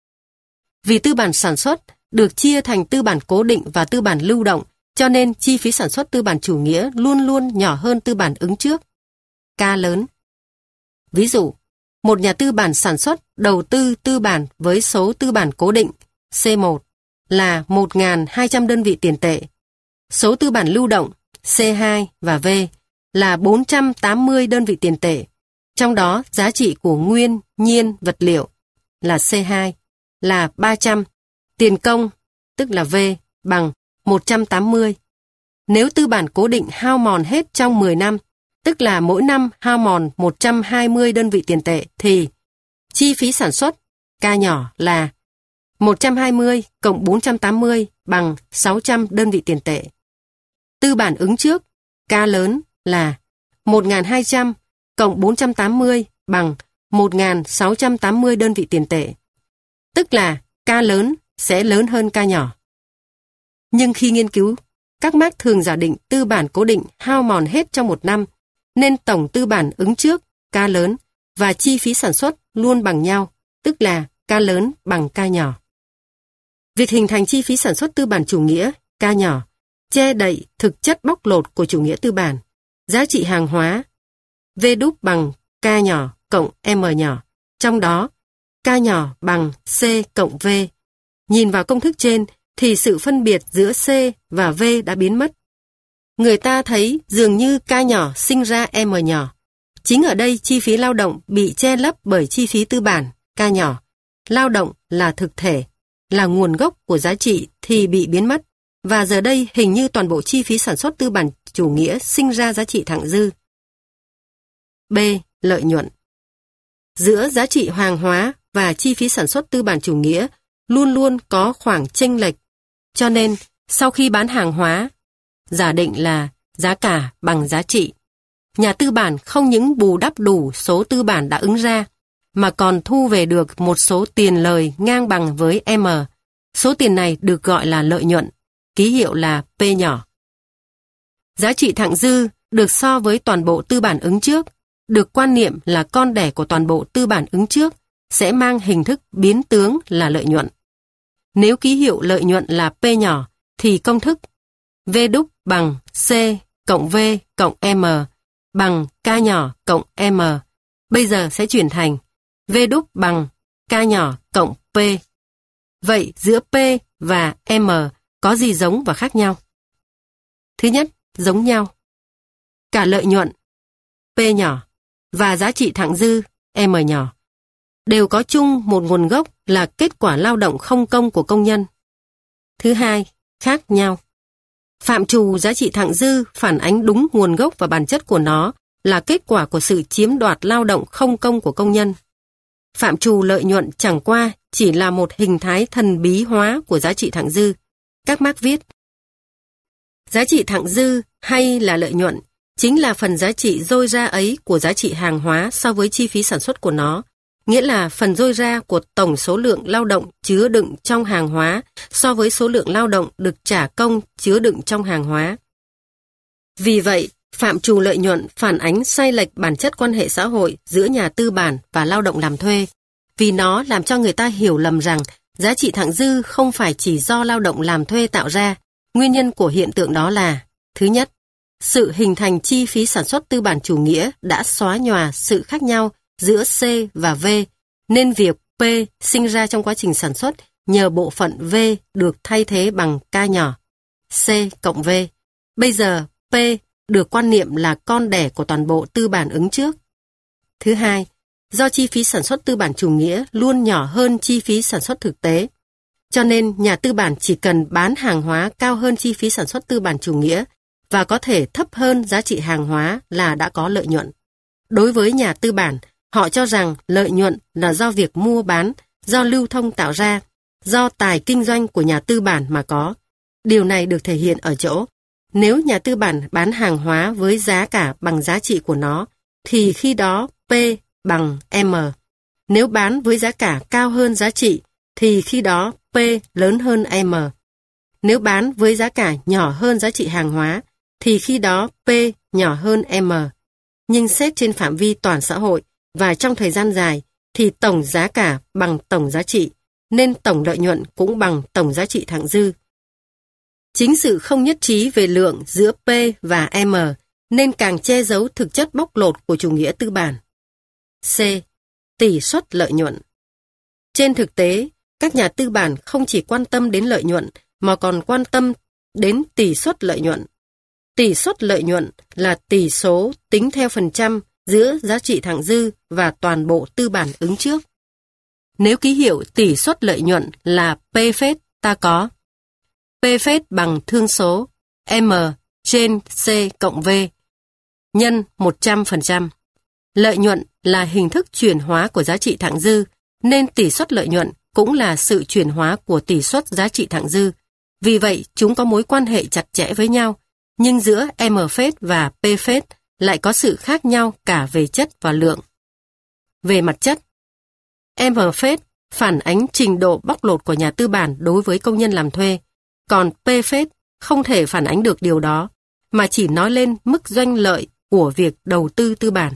Vì tư bản sản xuất được chia thành tư bản cố định và tư bản lưu động, cho nên chi phí sản xuất tư bản chủ nghĩa luôn luôn nhỏ hơn tư bản ứng trước. K lớn. Ví dụ, một nhà tư bản sản xuất đầu tư tư bản với số tư bản cố định C1 là 1.200 đơn vị tiền tệ. Số tư bản lưu động C2 và V là 480 đơn vị tiền tệ. Trong đó giá trị của nguyên, nhiên, vật liệu là C2 là 300, tiền công tức là V bằng 180. Nếu tư bản cố định hao mòn hết trong 10 năm, tức là mỗi năm hao mòn 120 đơn vị tiền tệ, thì chi phí sản xuất K nhỏ là 120 cộng 480 bằng 600 đơn vị tiền tệ. Tư bản ứng trước K lớn là 1.200 cộng 480 bằng 1.680 đơn vị tiền tệ. Tức là K lớn sẽ lớn hơn K nhỏ. Nhưng khi nghiên cứu, các Marx thường giả định tư bản cố định hao mòn hết trong một năm, nên tổng tư bản ứng trước K lớn và chi phí sản xuất luôn bằng nhau, tức là K lớn bằng K nhỏ. Việc hình thành chi phí sản xuất tư bản chủ nghĩa K nhỏ che đậy thực chất bóc lột của chủ nghĩa tư bản. Giá trị hàng hóa V đúc bằng K nhỏ cộng M nhỏ, trong đó K nhỏ bằng C cộng V. Nhìn vào công thức trên thì sự phân biệt giữa C và V đã biến mất. Người ta thấy dường như K nhỏ sinh ra M nhỏ. Chính ở đây chi phí lao động bị che lấp bởi chi phí tư bản K nhỏ. Lao động là thực thể, là nguồn gốc của giá trị thì bị biến mất. Và giờ đây hình như toàn bộ chi phí sản xuất tư bản chủ nghĩa sinh ra giá trị thặng dư. B. Lợi nhuận. Giữa giá trị hàng hóa và chi phí sản xuất tư bản chủ nghĩa luôn luôn có khoảng chênh lệch. Cho nên, sau khi bán hàng hóa, giả định là giá cả bằng giá trị, nhà tư bản không những bù đắp đủ số tư bản đã ứng ra, mà còn thu về được một số tiền lời ngang bằng với M, Số tiền này được gọi là lợi nhuận, ký hiệu là P nhỏ. Giá trị thặng dư được so với toàn bộ tư bản ứng trước, được quan niệm là con đẻ của toàn bộ tư bản ứng trước, sẽ mang hình thức biến tướng là lợi nhuận. Nếu ký hiệu lợi nhuận là P nhỏ, thì công thức V đúc bằng C cộng V cộng M bằng K nhỏ cộng M bây giờ sẽ chuyển thành V đúc bằng K nhỏ cộng P. Vậy giữa P và M có gì giống và khác nhau? Thứ nhất, giống nhau. Cả lợi nhuận P nhỏ và giá trị thặng dư M nhỏ đều có chung một nguồn gốc là kết quả lao động không công của công nhân. Thứ hai, khác nhau. Phạm trù giá trị thặng dư phản ánh đúng nguồn gốc và bản chất của nó là kết quả của sự chiếm đoạt lao động không công của công nhân. Phạm trù lợi nhuận chẳng qua chỉ là một hình thái thần bí hóa của giá trị thặng dư. Các Marx viết: giá trị thặng dư hay là lợi nhuận chính là phần giá trị dôi ra ấy của giá trị hàng hóa so với chi phí sản xuất của nó, nghĩa là phần dôi ra của tổng số lượng lao động chứa đựng trong hàng hóa so với số lượng lao động được trả công chứa đựng trong hàng hóa. Vì vậy, phạm trù lợi nhuận phản ánh sai lệch bản chất quan hệ xã hội giữa nhà tư bản và lao động làm thuê, vì nó làm cho người ta hiểu lầm rằng giá trị thặng dư không phải chỉ do lao động làm thuê tạo ra. Nguyên nhân của hiện tượng đó là: thứ nhất, sự hình thành chi phí sản xuất tư bản chủ nghĩa đã xóa nhòa sự khác nhau giữa C và V, nên việc P sinh ra trong quá trình sản xuất nhờ bộ phận V được thay thế bằng K nhỏ, C cộng V. Bây giờ P được quan niệm là con đẻ của toàn bộ tư bản ứng trước. Thứ hai, do chi phí sản xuất tư bản chủ nghĩa luôn nhỏ hơn chi phí sản xuất thực tế, cho nên nhà tư bản chỉ cần bán hàng hóa cao hơn chi phí sản xuất tư bản chủ nghĩa và có thể thấp hơn giá trị hàng hóa là đã có lợi nhuận. Đối với nhà tư bản, họ cho rằng lợi nhuận là do việc mua bán, do lưu thông tạo ra, do tài kinh doanh của nhà tư bản mà có. Điều này được thể hiện ở chỗ, nếu nhà tư bản bán hàng hóa với giá cả bằng giá trị của nó, thì khi đó P bằng M. Nếu bán với giá cả cao hơn giá trị, thì khi đó P lớn hơn M. Nếu bán với giá cả nhỏ hơn giá trị hàng hóa, thì khi đó P nhỏ hơn M. Nhưng xét trên phạm vi toàn xã hội và trong thời gian dài, thì tổng giá cả bằng tổng giá trị, nên tổng lợi nhuận cũng bằng tổng giá trị thặng dư. Chính sự không nhất trí về lượng giữa P và M nên càng che giấu thực chất bóc lột của chủ nghĩa tư bản. C. Tỷ suất lợi nhuận. Trên thực tế, các nhà tư bản không chỉ quan tâm đến lợi nhuận mà còn quan tâm đến tỷ suất lợi nhuận. Tỷ suất lợi nhuận là tỷ số tính theo phần trăm giữa giá trị thặng dư và toàn bộ tư bản ứng trước. Nếu ký hiệu tỷ suất lợi nhuận là P phết, ta có P phết bằng thương số M trên C cộng V nhân 100%. Lợi nhuận là hình thức chuyển hóa của giá trị thặng dư, nên tỷ suất lợi nhuận cũng là sự chuyển hóa của tỷ suất giá trị thặng dư. Vì vậy, chúng có mối quan hệ chặt chẽ với nhau, nhưng giữa M phết và P phết lại có sự khác nhau cả về chất và lượng. Về mặt chất, M phết phản ánh trình độ bóc lột của nhà tư bản đối với công nhân làm thuê, còn P phết không thể phản ánh được điều đó, mà chỉ nói lên mức doanh lợi của việc đầu tư tư bản.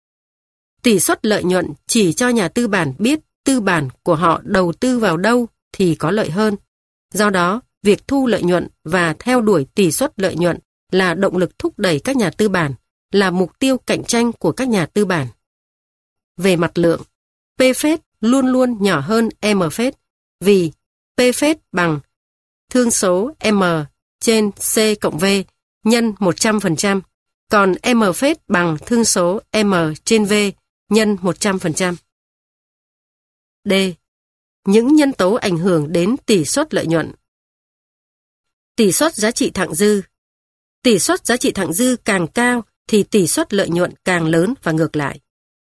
Tỷ suất lợi nhuận chỉ cho nhà tư bản biết tư bản của họ đầu tư vào đâu thì có lợi hơn. Do đó, việc thu lợi nhuận và theo đuổi tỷ suất lợi nhuận là động lực thúc đẩy các nhà tư bản, là mục tiêu cạnh tranh của các nhà tư bản. Về mặt lượng, P phết luôn luôn nhỏ hơn M phết, vì P phết bằng thương số M trên C cộng V nhân 100%, còn M phết bằng thương số M trên V nhân 100%. D. Những nhân tố ảnh hưởng đến tỷ suất lợi nhuận. Tỷ suất giá trị thặng dư. Tỷ suất giá trị thặng dư càng cao thì tỷ suất lợi nhuận càng lớn và ngược lại.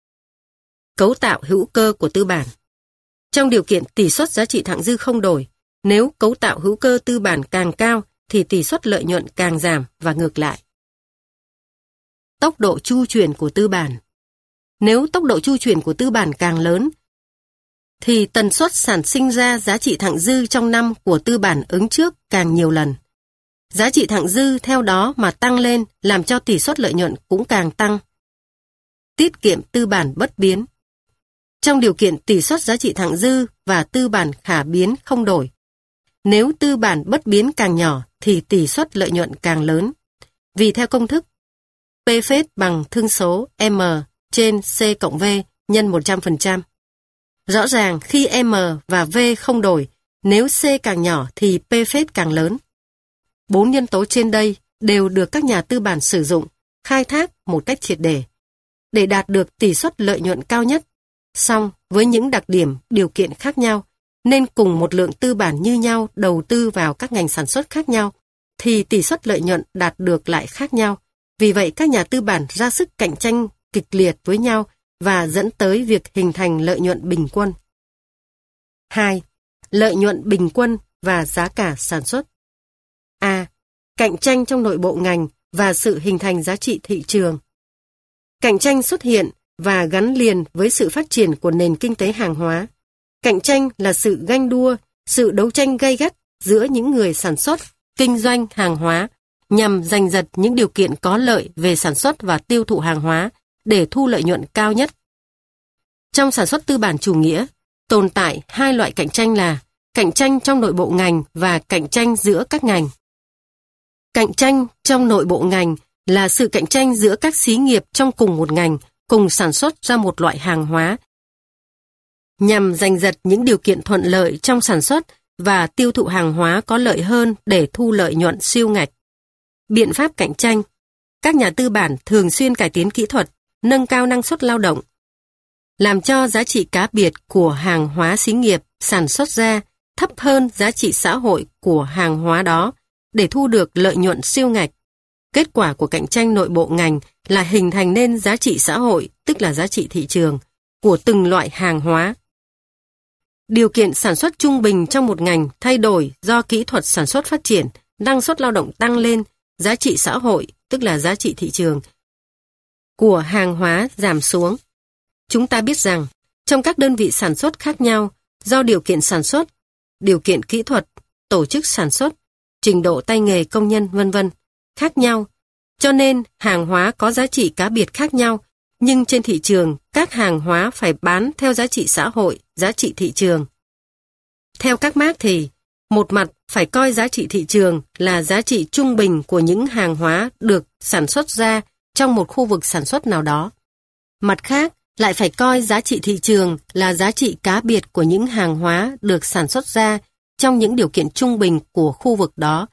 Cấu tạo hữu cơ của tư bản. Trong điều kiện tỷ suất giá trị thặng dư không đổi, nếu cấu tạo hữu cơ tư bản càng cao thì tỷ suất lợi nhuận càng giảm và ngược lại. Tốc độ chu chuyển của tư bản. Nếu tốc độ chu chuyển của tư bản càng lớn, thì tần suất sản sinh ra giá trị thặng dư trong năm của tư bản ứng trước càng nhiều lần. Giá trị thặng dư theo đó mà tăng lên, làm cho tỷ suất lợi nhuận cũng càng tăng. Tiết kiệm tư bản bất biến. Trong điều kiện tỷ suất giá trị thặng dư và tư bản khả biến không đổi, nếu tư bản bất biến càng nhỏ thì tỷ suất lợi nhuận càng lớn. Vì theo công thức P phết bằng thương số M trên C cộng V nhân 100%. Rõ ràng khi M và V không đổi, nếu C càng nhỏ thì P phết càng lớn. 4 nhân tố trên đây đều được các nhà tư bản sử dụng, khai thác một cách triệt để đạt được tỷ suất lợi nhuận cao nhất. Song với những đặc điểm, điều kiện khác nhau, nên cùng một lượng tư bản như nhau đầu tư vào các ngành sản xuất khác nhau, thì tỷ suất lợi nhuận đạt được lại khác nhau. Vì vậy các nhà tư bản ra sức cạnh tranh kịch liệt với nhau và dẫn tới việc hình thành lợi nhuận bình quân. 2. Lợi nhuận bình quân và giá cả sản xuất. A. Cạnh tranh trong nội bộ ngành và sự hình thành giá trị thị trường. Cạnh tranh xuất hiện và gắn liền với sự phát triển của nền kinh tế hàng hóa. Cạnh tranh là sự ganh đua, sự đấu tranh gay gắt giữa những người sản xuất, kinh doanh hàng hóa nhằm giành giật những điều kiện có lợi về sản xuất và tiêu thụ hàng hóa để thu lợi nhuận cao nhất. Trong sản xuất tư bản chủ nghĩa, tồn tại hai loại cạnh tranh là cạnh tranh trong nội bộ ngành và cạnh tranh giữa các ngành. Cạnh tranh trong nội bộ ngành là sự cạnh tranh giữa các xí nghiệp trong cùng một ngành, cùng sản xuất ra một loại hàng hóa, nhằm giành giật những điều kiện thuận lợi trong sản xuất và tiêu thụ hàng hóa có lợi hơn để thu lợi nhuận siêu ngạch. Biện pháp cạnh tranh. Các nhà tư bản thường xuyên cải tiến kỹ thuật, nâng cao năng suất lao động, làm cho giá trị cá biệt của hàng hóa xí nghiệp sản xuất ra thấp hơn giá trị xã hội của hàng hóa đó để thu được lợi nhuận siêu ngạch. Kết quả của cạnh tranh nội bộ ngành là hình thành nên giá trị xã hội, tức là giá trị thị trường, của từng loại hàng hóa. Điều kiện sản xuất trung bình trong một ngành thay đổi do kỹ thuật sản xuất phát triển, năng suất lao động tăng lên, giá trị xã hội, tức là giá trị thị trường, của hàng hóa giảm xuống. Chúng ta biết rằng, trong các đơn vị sản xuất khác nhau, do điều kiện sản xuất, điều kiện kỹ thuật, tổ chức sản xuất, trình độ tay nghề công nhân v.v. khác nhau, cho nên hàng hóa có giá trị cá biệt khác nhau, nhưng trên thị trường, các hàng hóa phải bán theo giá trị xã hội, giá trị thị trường. Theo các Mác thì, một mặt phải coi giá trị thị trường là giá trị trung bình của những hàng hóa được sản xuất ra trong một khu vực sản xuất nào đó. Mặt khác, lại phải coi giá trị thị trường là giá trị cá biệt của những hàng hóa được sản xuất ra trong những điều kiện trung bình của khu vực đó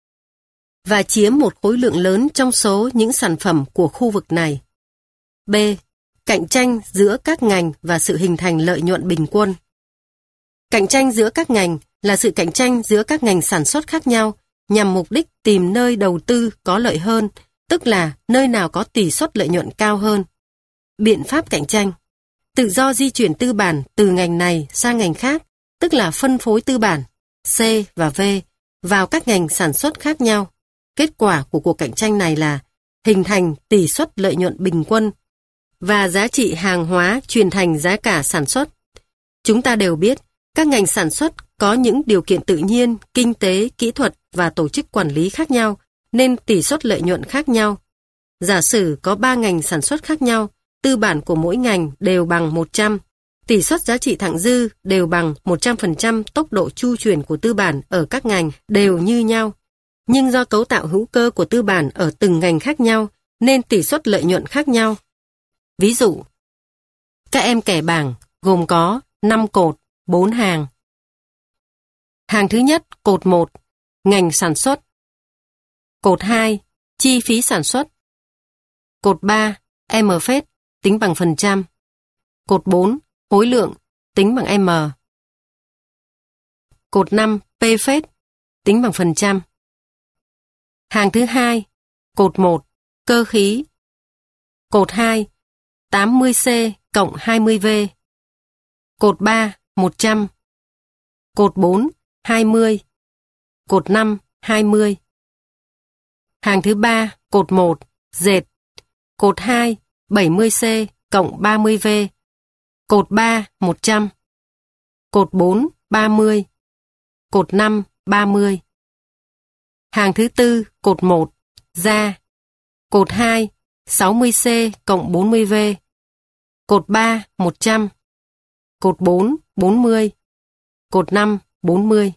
và chiếm một khối lượng lớn trong số những sản phẩm của khu vực này. B. Cạnh tranh giữa các ngành và sự hình thành lợi nhuận bình quân. Cạnh tranh giữa các ngành là sự cạnh tranh giữa các ngành sản xuất khác nhau nhằm mục đích tìm nơi đầu tư có lợi hơn, tức là nơi nào có tỷ suất lợi nhuận cao hơn. Biện pháp cạnh tranh. Tự do di chuyển tư bản từ ngành này sang ngành khác, tức là phân phối tư bản C và V vào các ngành sản xuất khác nhau. Kết quả của cuộc cạnh tranh này là hình thành tỷ suất lợi nhuận bình quân và giá trị hàng hóa truyền thành giá cả sản xuất. Chúng ta đều biết, các ngành sản xuất có những điều kiện tự nhiên, kinh tế, kỹ thuật và tổ chức quản lý khác nhau, nên tỷ suất lợi nhuận khác nhau. Giả sử có 3 ngành sản xuất khác nhau, tư bản của mỗi ngành đều bằng 100, tỷ suất giá trị thặng dư đều bằng 100%, tốc độ chu chuyển của tư bản ở các ngành đều như nhau. Nhưng do cấu tạo hữu cơ của tư bản ở từng ngành khác nhau, nên tỷ suất lợi nhuận khác nhau. Ví dụ, các em kẻ bảng gồm có 5 cột, 4 hàng. Hàng thứ nhất, cột 1, ngành sản xuất. Cột 2, chi phí sản xuất. Cột 3, M phết, tính bằng phần trăm. Cột 4, khối lượng, tính bằng M. Cột 5, P phết, tính bằng phần trăm. Hàng thứ hai, cột 1, cơ khí. Cột 2, 80C cộng 20V. Cột 3, 100. Cột 4, 20. Cột 5, 20. Hàng thứ 3, cột 1, dệt. Cột 2, 70C cộng 30V. Cột 3, 100. Cột 4, 30. Cột 5, 30. Hàng thứ tư, cột 1, ra. Cột 2, 60C cộng 40V. Cột 3, 100. Cột 4, 40. Cột 5, 40.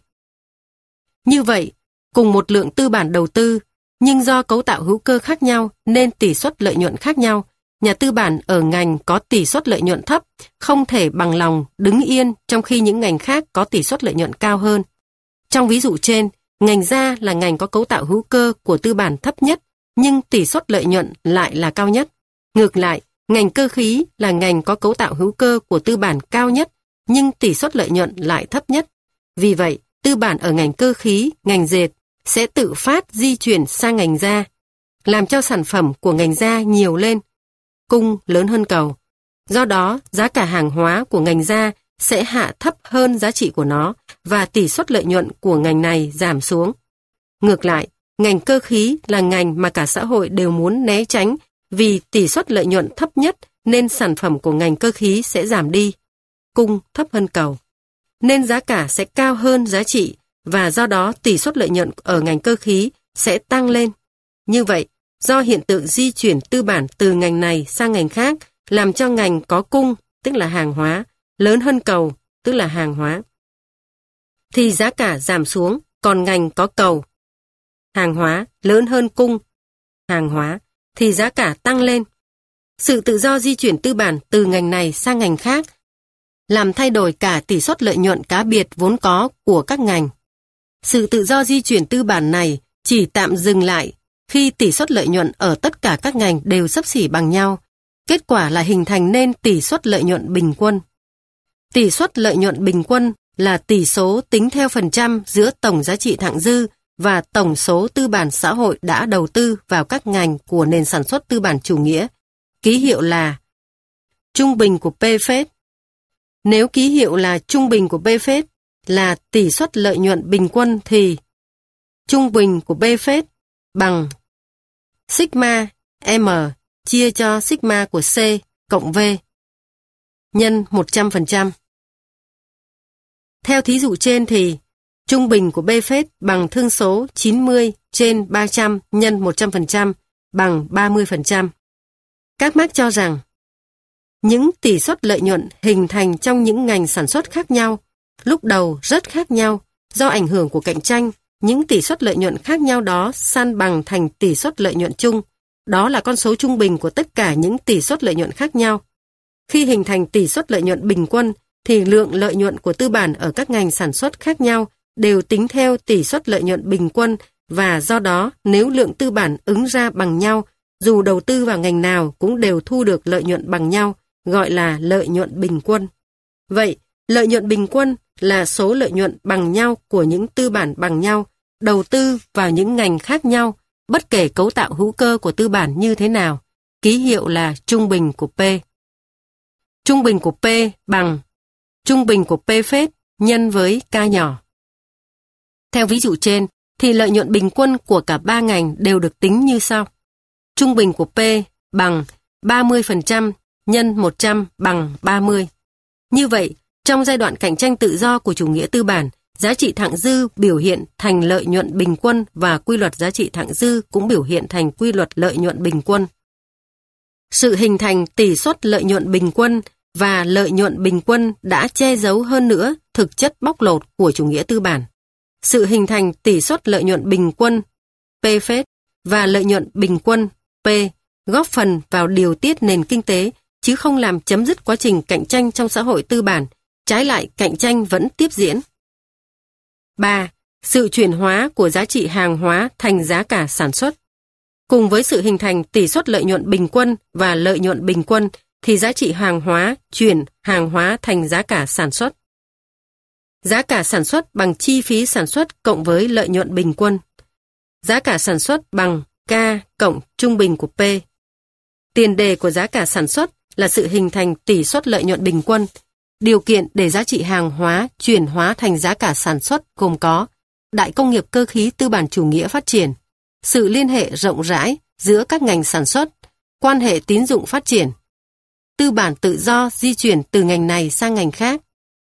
Như vậy, cùng một lượng tư bản đầu tư, nhưng do cấu tạo hữu cơ khác nhau nên tỷ suất lợi nhuận khác nhau, nhà tư bản ở ngành có tỷ suất lợi nhuận thấp không thể bằng lòng đứng yên trong khi những ngành khác có tỷ suất lợi nhuận cao hơn. Trong ví dụ trên, ngành da là ngành có cấu tạo hữu cơ của tư bản thấp nhất, nhưng tỷ suất lợi nhuận lại là cao nhất. Ngược lại, ngành cơ khí là ngành có cấu tạo hữu cơ của tư bản cao nhất, nhưng tỷ suất lợi nhuận lại thấp nhất. Vì vậy, tư bản ở ngành cơ khí, ngành dệt sẽ tự phát di chuyển sang ngành da, làm cho sản phẩm của ngành da nhiều lên, cung lớn hơn cầu. Do đó, giá cả hàng hóa của ngành da sẽ hạ thấp hơn giá trị của nó và tỷ suất lợi nhuận của ngành này giảm xuống. Ngược lại, ngành cơ khí là ngành mà cả xã hội đều muốn né tránh vì tỷ suất lợi nhuận thấp nhất nên sản phẩm của ngành cơ khí sẽ giảm đi, cung thấp hơn cầu. Nên giá cả sẽ cao hơn giá trị và do đó tỷ suất lợi nhuận ở ngành cơ khí sẽ tăng lên. Như vậy, do hiện tượng di chuyển tư bản từ ngành này sang ngành khác làm cho ngành có cung, tức là hàng hóa, lớn hơn cầu, tức là hàng hóa, thì giá cả giảm xuống, còn ngành có cầu, hàng hóa, lớn hơn cung, hàng hóa, thì giá cả tăng lên. Sự tự do di chuyển tư bản từ ngành này sang ngành khác làm thay đổi cả tỷ suất lợi nhuận cá biệt vốn có của các ngành. Sự tự do di chuyển tư bản này chỉ tạm dừng lại khi tỷ suất lợi nhuận ở tất cả các ngành đều xấp xỉ bằng nhau. Kết quả là hình thành nên tỷ suất lợi nhuận bình quân. Tỷ suất lợi nhuận bình quân là tỷ số tính theo phần trăm giữa tổng giá trị thặng dư và tổng số tư bản xã hội đã đầu tư vào các ngành của nền sản xuất tư bản chủ nghĩa. Ký hiệu là trung bình của P-Fed. Nếu ký hiệu là trung bình của B-Fed là tỷ suất lợi nhuận bình quân thì trung bình của B-Fed bằng sigma M chia cho sigma của C cộng V nhân 100%. Theo thí dụ trên thì trung bình của B-Fed bằng thương số 90 trên 300 nhân 100% bằng 30%. Các Marx cho rằng những tỷ suất lợi nhuận hình thành trong những ngành sản xuất khác nhau, lúc đầu rất khác nhau, do ảnh hưởng của cạnh tranh, những tỷ suất lợi nhuận khác nhau đó san bằng thành tỷ suất lợi nhuận chung. Đó là con số trung bình của tất cả những tỷ suất lợi nhuận khác nhau. Khi hình thành tỷ suất lợi nhuận bình quân, thì lượng lợi nhuận của tư bản ở các ngành sản xuất khác nhau đều tính theo tỷ suất lợi nhuận bình quân và do đó nếu lượng tư bản ứng ra bằng nhau, dù đầu tư vào ngành nào cũng đều thu được lợi nhuận bằng nhau, gọi là lợi nhuận bình quân. Vậy, lợi nhuận bình quân là số lợi nhuận bằng nhau của những tư bản bằng nhau, đầu tư vào những ngành khác nhau, bất kể cấu tạo hữu cơ của tư bản như thế nào. Ký hiệu là trung bình của P. Trung bình của P bằng trung bình của P-Fed nhân với K nhỏ. Theo ví dụ trên, thì lợi nhuận bình quân của cả ba ngành đều được tính như sau. Trung bình của P bằng 30% nhân 100 bằng 30. Như vậy, trong giai đoạn cạnh tranh tự do của chủ nghĩa tư bản, giá trị thặng dư biểu hiện thành lợi nhuận bình quân và quy luật giá trị thặng dư cũng biểu hiện thành quy luật lợi nhuận bình quân. Sự hình thành tỷ suất lợi nhuận bình quân và lợi nhuận bình quân đã che giấu hơn nữa thực chất bóc lột của chủ nghĩa tư bản. Sự hình thành tỷ suất lợi nhuận bình quân P-Fed và lợi nhuận bình quân P góp phần vào điều tiết nền kinh tế chứ không làm chấm dứt quá trình cạnh tranh trong xã hội tư bản, trái lại cạnh tranh vẫn tiếp diễn. 3. Sự chuyển hóa của giá trị hàng hóa thành giá cả sản xuất. Cùng với sự hình thành tỷ suất lợi nhuận bình quân và lợi nhuận bình quân thì giá trị hàng hóa chuyển hàng hóa thành giá cả sản xuất. Giá cả sản xuất bằng chi phí sản xuất cộng với lợi nhuận bình quân. Giá cả sản xuất bằng K cộng trung bình của P. Tiền đề của giá cả sản xuất là sự hình thành tỷ suất lợi nhuận bình quân. Điều kiện để giá trị hàng hóa chuyển hóa thành giá cả sản xuất gồm có đại công nghiệp cơ khí tư bản chủ nghĩa phát triển, sự liên hệ rộng rãi giữa các ngành sản xuất, quan hệ tín dụng phát triển, tư bản tự do di chuyển từ ngành này sang ngành khác.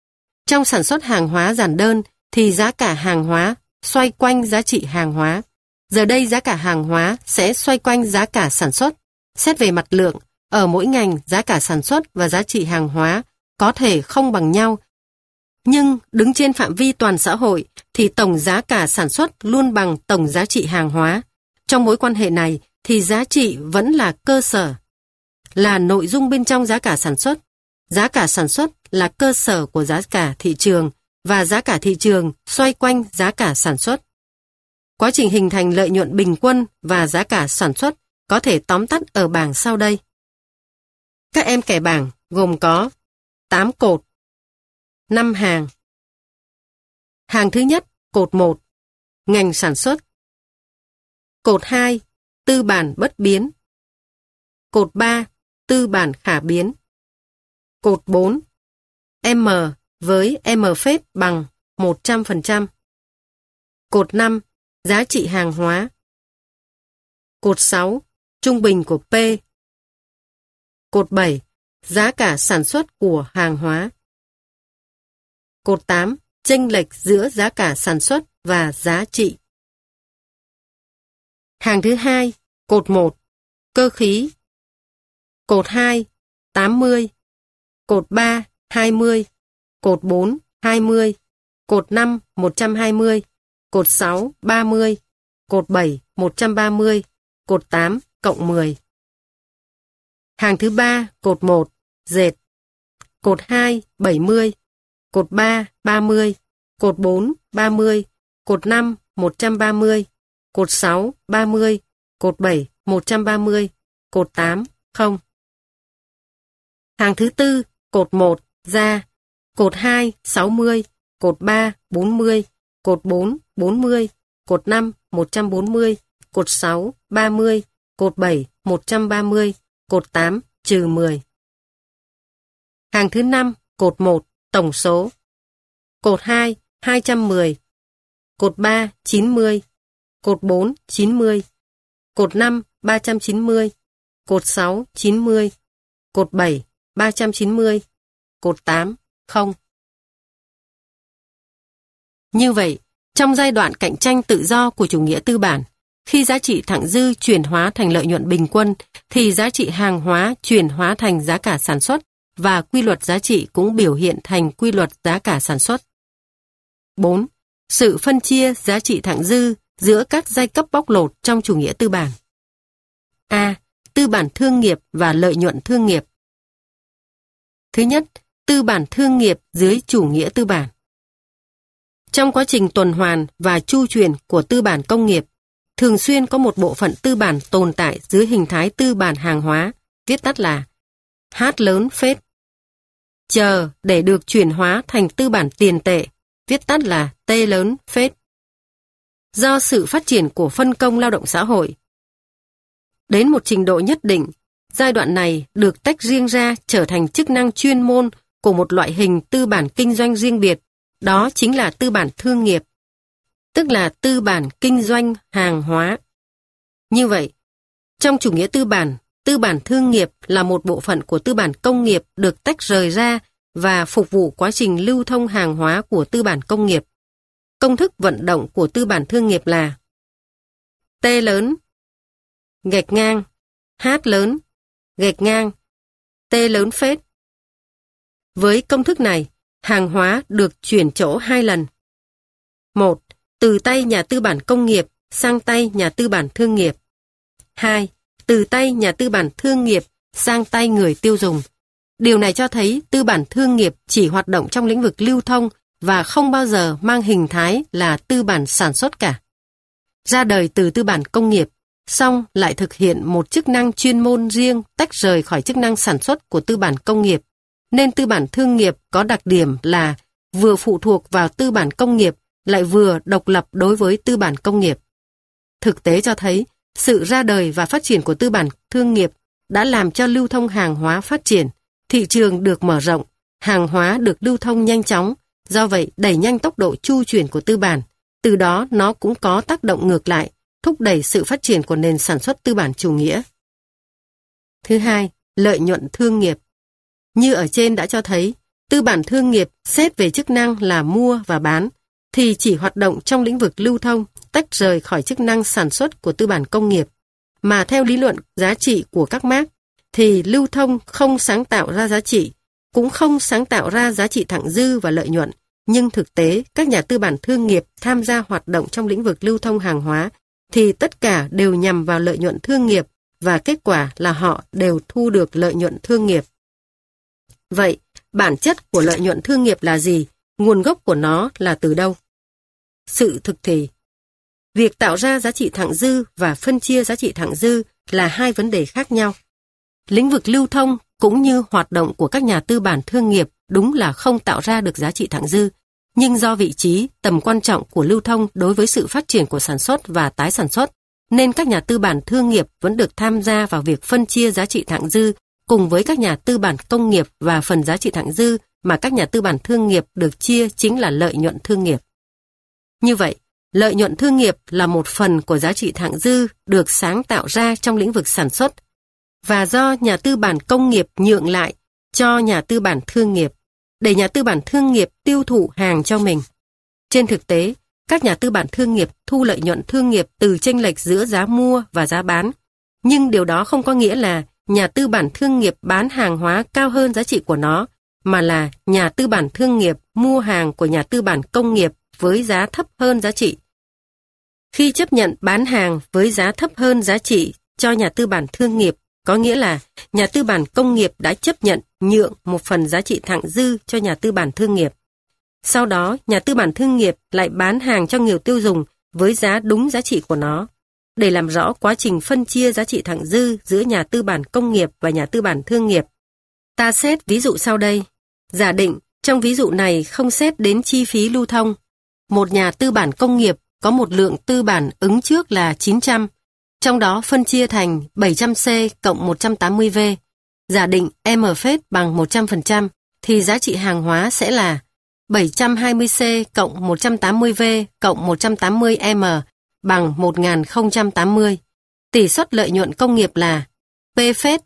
Trong sản xuất hàng hóa giản đơn thì giá cả hàng hóa xoay quanh giá trị hàng hóa. Giờ đây giá cả hàng hóa sẽ xoay quanh giá cả sản xuất. Xét về mặt lượng, ở mỗi ngành giá cả sản xuất và giá trị hàng hóa có thể không bằng nhau. Nhưng đứng trên phạm vi toàn xã hội thì tổng giá cả sản xuất luôn bằng tổng giá trị hàng hóa. Trong mối quan hệ này thì giá trị vẫn là cơ sở, là nội dung bên trong giá cả sản xuất. Giá cả sản xuất là cơ sở của giá cả thị trường và giá cả thị trường xoay quanh giá cả sản xuất. Quá trình hình thành lợi nhuận bình quân và giá cả sản xuất có thể tóm tắt ở bảng sau đây. Các em kẻ bảng gồm có 8 cột, 5 hàng. Hàng thứ nhất, cột 1, ngành sản xuất. Cột 2, tư bản bất biến. Cột 3, tư bản khả biến. Cột 4, M với M phép bằng 100%. Cột 5, giá trị hàng hóa. Cột 6, trung bình của P. Cột 7, giá cả sản xuất của hàng hóa. Cột 8, chênh lệch giữa giá cả sản xuất và giá trị. Hàng thứ hai, cột 1, cơ khí. Cột 2, 80. Cột 3, 20. Cột 4, 20. Cột 5, 120. Cột 6, 30. Cột 7, 130. Cột 8, cộng 10. Hàng thứ ba, cột 1, dệt. Cột 2, 70. Cột 3, 30. Cột 4, 30. Cột 5, 130. Cột 6, 30. Cột 7, 130. Cột 8, 0. Hàng thứ tư, cột 1, da. Cột 2, 60. Cột 3, 40. Cột 4, 40. Cột 5, 140. Cột 6, 30. Cột 7, 130. Cột 8, trừ 10. Hàng thứ 5, cột 1, tổng số. Cột 2, 210. Cột 3, 90. Cột 4, 90. Cột 5, 390. Cột 6, 90. Cột 7, 390. Cột 8, 0. Như vậy, trong giai đoạn cạnh tranh tự do của chủ nghĩa tư bản, khi giá trị thặng dư chuyển hóa thành lợi nhuận bình quân, thì giá trị hàng hóa chuyển hóa thành giá cả sản xuất và quy luật giá trị cũng biểu hiện thành quy luật giá cả sản xuất. 4. Sự phân chia giá trị thặng dư giữa các giai cấp bóc lột trong chủ nghĩa tư bản. A. Tư bản thương nghiệp và lợi nhuận thương nghiệp. Thứ nhất, tư bản thương nghiệp dưới chủ nghĩa tư bản. Trong quá trình tuần hoàn và chu chuyển của tư bản công nghiệp, thường xuyên có một bộ phận tư bản tồn tại dưới hình thái tư bản hàng hóa, viết tắt là H lớn phết, chờ để được chuyển hóa thành tư bản tiền tệ, viết tắt là T lớn phết. Do sự phát triển của phân công lao động xã hội, đến một trình độ nhất định, giai đoạn này được tách riêng ra trở thành chức năng chuyên môn của một loại hình tư bản kinh doanh riêng biệt, đó chính là tư bản thương nghiệp, tức là tư bản kinh doanh hàng hóa. Như vậy, trong chủ nghĩa tư bản thương nghiệp là một bộ phận của tư bản công nghiệp được tách rời ra và phục vụ quá trình lưu thông hàng hóa của tư bản công nghiệp. Công thức vận động của tư bản thương nghiệp là T lớn, gạch ngang, H lớn, gạch ngang, T lớn phết. Với công thức này, hàng hóa được chuyển chỗ 2 lần. 1. Từ tay nhà tư bản công nghiệp sang tay nhà tư bản thương nghiệp. 2. Từ tay nhà tư bản thương nghiệp sang tay người tiêu dùng. Điều này cho thấy tư bản thương nghiệp chỉ hoạt động trong lĩnh vực lưu thông và không bao giờ mang hình thái là tư bản sản xuất cả. Ra đời từ tư bản công nghiệp, song lại thực hiện một chức năng chuyên môn riêng tách rời khỏi chức năng sản xuất của tư bản công nghiệp, nên tư bản thương nghiệp có đặc điểm là vừa phụ thuộc vào tư bản công nghiệp lại vừa độc lập đối với tư bản công nghiệp. Thực tế cho thấy, sự ra đời và phát triển của tư bản thương nghiệp đã làm cho lưu thông hàng hóa phát triển, thị trường được mở rộng, hàng hóa được lưu thông nhanh chóng, do vậy đẩy nhanh tốc độ chu chuyển của tư bản, từ đó nó cũng có tác động ngược lại, thúc đẩy sự phát triển của nền sản xuất tư bản chủ nghĩa. Thứ hai, lợi nhuận thương nghiệp. Như ở trên đã cho thấy, Tư bản thương nghiệp xét về chức năng là mua và bán, thì chỉ hoạt động trong lĩnh vực lưu thông, tách rời khỏi chức năng sản xuất của tư bản công nghiệp. Mà theo lý luận giá trị của các Marx, thì lưu thông không sáng tạo ra giá trị, cũng không sáng tạo ra giá trị thặng dư và lợi nhuận. Nhưng thực tế, các nhà tư bản thương nghiệp tham gia hoạt động trong lĩnh vực lưu thông hàng hóa, thì tất cả đều nhằm vào lợi nhuận thương nghiệp, và kết quả là họ đều thu được lợi nhuận thương nghiệp. Vậy, bản chất của lợi nhuận thương nghiệp là gì? Nguồn gốc của nó là từ đâu? Sự thực thì, việc tạo ra giá trị thặng dư và phân chia giá trị thặng dư là hai vấn đề khác nhau. Lĩnh vực lưu thông cũng như hoạt động của các nhà tư bản thương nghiệp đúng là không tạo ra được giá trị thặng dư, nhưng do vị trí, tầm quan trọng của lưu thông đối với sự phát triển của sản xuất và tái sản xuất, nên các nhà tư bản thương nghiệp vẫn được tham gia vào việc phân chia giá trị thặng dư cùng với các nhà tư bản công nghiệp, và phần giá trị thặng dư mà các nhà tư bản thương nghiệp được chia chính là lợi nhuận thương nghiệp. Như vậy, lợi nhuận thương nghiệp là một phần của giá trị thặng dư được sáng tạo ra trong lĩnh vực sản xuất, và do nhà tư bản công nghiệp nhượng lại cho nhà tư bản thương nghiệp, để nhà tư bản thương nghiệp tiêu thụ hàng cho mình. Trên thực tế, các nhà tư bản thương nghiệp thu lợi nhuận thương nghiệp từ chênh lệch giữa giá mua và giá bán, nhưng điều đó không có nghĩa là nhà tư bản thương nghiệp bán hàng hóa cao hơn giá trị của nó, mà là nhà tư bản thương nghiệp mua hàng của nhà tư bản công nghiệp với giá thấp hơn giá trị. Khi chấp nhận bán hàng với giá thấp hơn giá trị cho nhà tư bản thương nghiệp, có nghĩa là nhà tư bản công nghiệp đã chấp nhận nhượng một phần giá trị thặng dư cho nhà tư bản thương nghiệp. Sau đó, nhà tư bản thương nghiệp lại bán hàng cho người tiêu dùng với giá đúng giá trị của nó. Để làm rõ quá trình phân chia giá trị thặng dư giữa nhà tư bản công nghiệp và nhà tư bản thương nghiệp, ta xét ví dụ sau đây. Giả định, trong ví dụ này không xét đến chi phí lưu thông. Một nhà tư bản công nghiệp có một lượng tư bản ứng trước là 900, trong đó phân chia thành 700C cộng 180V. Giả định M phết bằng 100%, thì giá trị hàng hóa sẽ là 720C cộng 180V cộng 180M bằng 1080. Tỷ suất lợi nhuận công nghiệp là P phết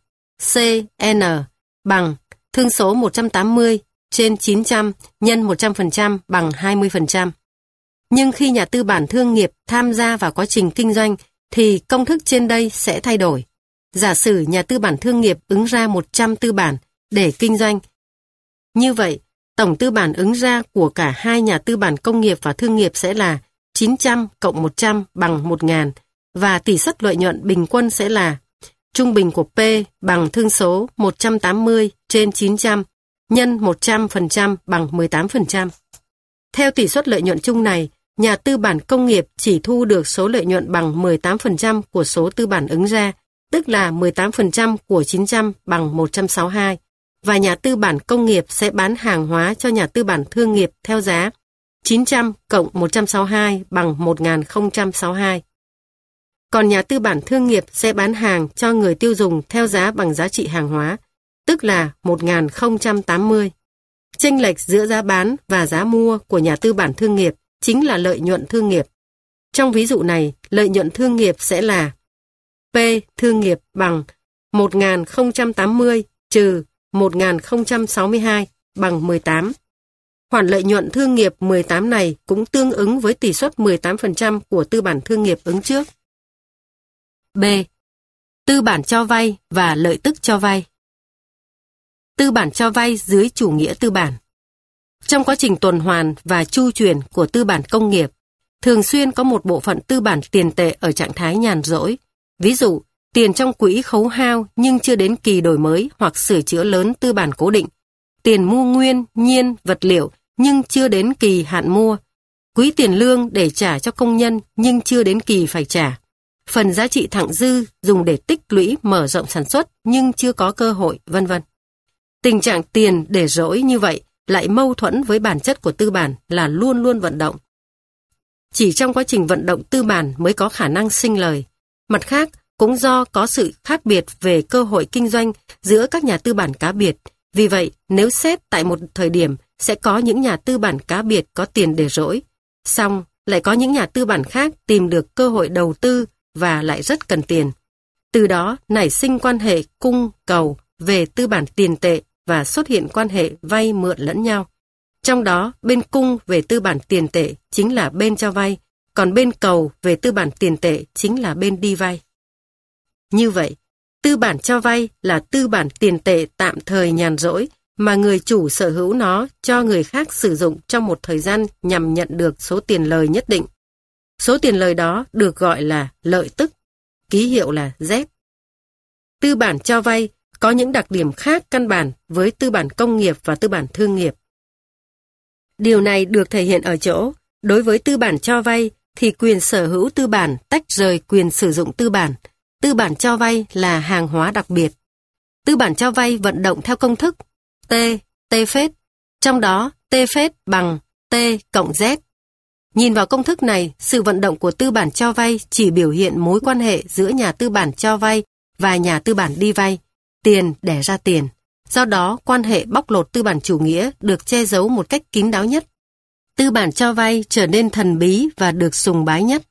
CN bằng thương số 180 trên 900 nhân 100% bằng 20%. Nhưng khi nhà tư bản thương nghiệp tham gia vào quá trình kinh doanh, thì công thức trên đây sẽ thay đổi. Giả sử nhà tư bản thương nghiệp ứng ra 100 tư bản để kinh doanh. Như vậy, tổng tư bản ứng ra của cả hai nhà tư bản công nghiệp và thương nghiệp sẽ là 900 cộng 100 bằng 1000, và tỷ suất lợi nhuận bình quân sẽ là trung bình của P bằng thương số 180 trên 900 nhân 100% bằng 18%. Theo tỷ suất lợi nhuận chung này, nhà tư bản công nghiệp chỉ thu được số lợi nhuận bằng 18% của số tư bản ứng ra, tức là 18% của 900 bằng 162, và nhà tư bản công nghiệp sẽ bán hàng hóa cho nhà tư bản thương nghiệp theo giá 900 cộng 162 bằng 1062. Còn nhà tư bản thương nghiệp sẽ bán hàng cho người tiêu dùng theo giá bằng giá trị hàng hóa, tức là 1080. Chênh lệch giữa giá bán và giá mua của nhà tư bản thương nghiệp chính là lợi nhuận thương nghiệp. Trong ví dụ này, lợi nhuận thương nghiệp sẽ là P thương nghiệp bằng 1080 trừ 1062 bằng 18. Khoản lợi nhuận thương nghiệp 18 này cũng tương ứng với tỷ suất 18% của tư bản thương nghiệp ứng trước. B. Tư bản cho vay và lợi tức cho vay. Tư bản cho vay dưới chủ nghĩa tư bản. Trong quá trình tuần hoàn và chu chuyển của tư bản công nghiệp, thường xuyên có một bộ phận tư bản tiền tệ ở trạng thái nhàn rỗi. Ví dụ, tiền trong quỹ khấu hao nhưng chưa đến kỳ đổi mới hoặc sửa chữa lớn tư bản cố định, tiền mua nguyên, nhiên, vật liệu nhưng chưa đến kỳ hạn mua, quỹ tiền lương để trả cho công nhân nhưng chưa đến kỳ phải trả, phần giá trị thặng dư dùng để tích lũy mở rộng sản xuất nhưng chưa có cơ hội, vân vân. Tình trạng tiền để rỗi như vậy lại mâu thuẫn với bản chất của tư bản là luôn luôn vận động. Chỉ trong quá trình vận động tư bản mới có khả năng sinh lời. Mặt khác, cũng do có sự khác biệt về cơ hội kinh doanh giữa các nhà tư bản cá biệt. Vì vậy, nếu xét tại một thời điểm, sẽ có những nhà tư bản cá biệt có tiền để rỗi. Song, lại có những nhà tư bản khác tìm được cơ hội đầu tư và lại rất cần tiền. Từ đó, nảy sinh quan hệ cung, cầu về tư bản tiền tệ và xuất hiện quan hệ vay mượn lẫn nhau. Trong đó, bên cung về tư bản tiền tệ chính là bên cho vay, còn bên cầu về tư bản tiền tệ chính là bên đi vay. Như vậy, tư bản cho vay là tư bản tiền tệ tạm thời nhàn rỗi mà người chủ sở hữu nó cho người khác sử dụng trong một thời gian nhằm nhận được số tiền lời nhất định. Số tiền lời đó được gọi là lợi tức, ký hiệu là Z. Tư bản cho vay có những đặc điểm khác căn bản với tư bản công nghiệp và tư bản thương nghiệp. Điều này được thể hiện ở chỗ, đối với tư bản cho vay thì quyền sở hữu tư bản tách rời quyền sử dụng tư bản. Tư bản cho vay là hàng hóa đặc biệt. Tư bản cho vay vận động theo công thức T phết, trong đó T phết bằng T cộng Z. Nhìn vào công thức này, sự vận động của tư bản cho vay chỉ biểu hiện mối quan hệ giữa nhà tư bản cho vay và nhà tư bản đi vay, tiền đẻ ra tiền. Do đó, quan hệ bóc lột tư bản chủ nghĩa được che giấu một cách kín đáo nhất. Tư bản cho vay trở nên thần bí và được sùng bái nhất.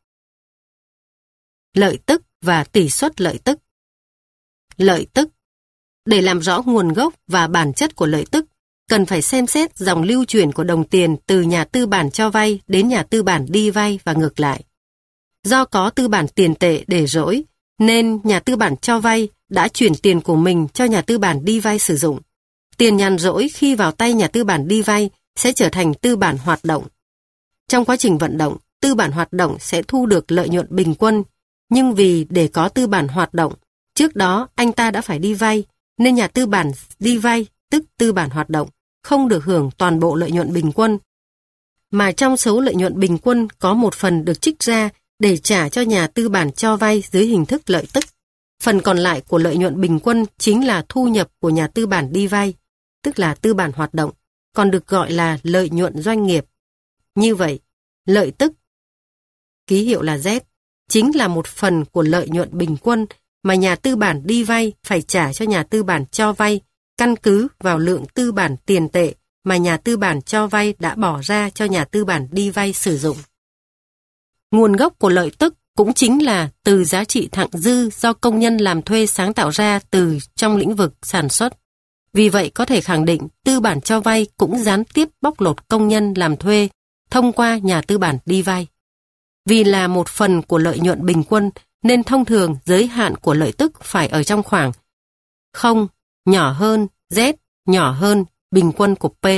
Lợi tức và tỷ suất lợi tức. Lợi tức. Để làm rõ nguồn gốc và bản chất của lợi tức, cần phải xem xét dòng lưu chuyển của đồng tiền từ nhà tư bản cho vay đến nhà tư bản đi vay và ngược lại. Do có tư bản tiền tệ để rỗi, nên nhà tư bản cho vay đã chuyển tiền của mình cho nhà tư bản đi vay sử dụng. Tiền nhàn rỗi khi vào tay nhà tư bản đi vay sẽ trở thành tư bản hoạt động. Trong quá trình vận động, tư bản hoạt động sẽ thu được lợi nhuận bình quân, nhưng vì để có tư bản hoạt động, trước đó anh ta đã phải đi vay, nên nhà tư bản đi vay, tức tư bản hoạt động, không được hưởng toàn bộ lợi nhuận bình quân, mà trong số lợi nhuận bình quân có một phần được trích ra để trả cho nhà tư bản cho vay dưới hình thức lợi tức. Phần còn lại của lợi nhuận bình quân chính là thu nhập của nhà tư bản đi vay, tức là tư bản hoạt động, còn được gọi là lợi nhuận doanh nghiệp. Như vậy, lợi tức, ký hiệu là Z, chính là một phần của lợi nhuận bình quân mà nhà tư bản đi vay phải trả cho nhà tư bản cho vay, căn cứ vào lượng tư bản tiền tệ mà nhà tư bản cho vay đã bỏ ra cho nhà tư bản đi vay sử dụng. Nguồn gốc của lợi tức cũng chính là từ giá trị thặng dư do công nhân làm thuê sáng tạo ra từ trong lĩnh vực sản xuất. Vì vậy có thể khẳng định tư bản cho vay cũng gián tiếp bóc lột công nhân làm thuê thông qua nhà tư bản đi vay. Vì là một phần của lợi nhuận bình quân nên thông thường giới hạn của lợi tức phải ở trong khoảng 0 nhỏ hơn Z nhỏ hơn bình quân của P.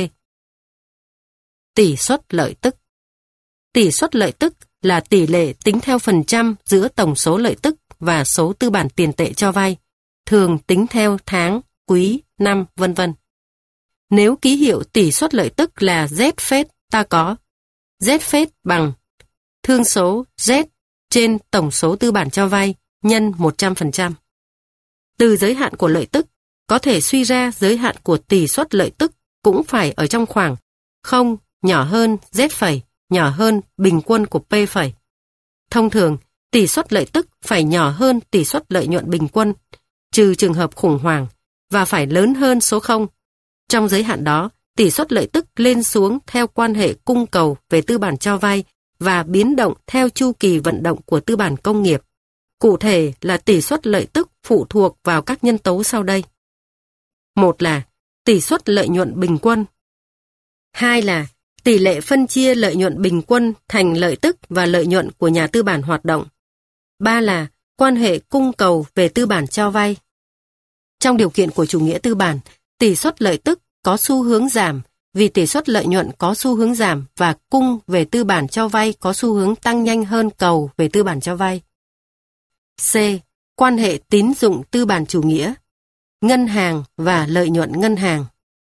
Tỷ suất lợi tức. Tỷ suất lợi tức là tỷ lệ tính theo phần trăm giữa tổng số lợi tức và số tư bản tiền tệ cho vay, thường tính theo tháng, quý, năm, vân vân. Nếu ký hiệu tỷ suất lợi tức là Z phết, ta có Z phết bằng thương số Z trên tổng số tư bản cho vay nhân 100%. Từ giới hạn của lợi tức, có thể suy ra giới hạn của tỷ suất lợi tức cũng phải ở trong khoảng 0 nhỏ hơn Z phẩy nhỏ hơn bình quân của P phẩy. Thông thường, tỷ suất lợi tức phải nhỏ hơn tỷ suất lợi nhuận bình quân, trừ trường hợp khủng hoảng, và phải lớn hơn số 0. Trong giới hạn đó, tỷ suất lợi tức lên xuống theo quan hệ cung cầu về tư bản cho vay và biến động theo chu kỳ vận động của tư bản công nghiệp. Cụ thể là tỷ suất lợi tức phụ thuộc vào các nhân tố sau đây. Một là tỷ suất lợi nhuận bình quân. Hai là tỷ lệ phân chia lợi nhuận bình quân thành lợi tức và lợi nhuận của nhà tư bản hoạt động. Ba là quan hệ cung cầu về tư bản cho vay. Trong điều kiện của chủ nghĩa tư bản, tỷ suất lợi tức có xu hướng giảm vì tỷ suất lợi nhuận có xu hướng giảm và cung về tư bản cho vay có xu hướng tăng nhanh hơn cầu về tư bản cho vay. C. Quan hệ tín dụng tư bản chủ nghĩa, ngân hàng và lợi nhuận ngân hàng.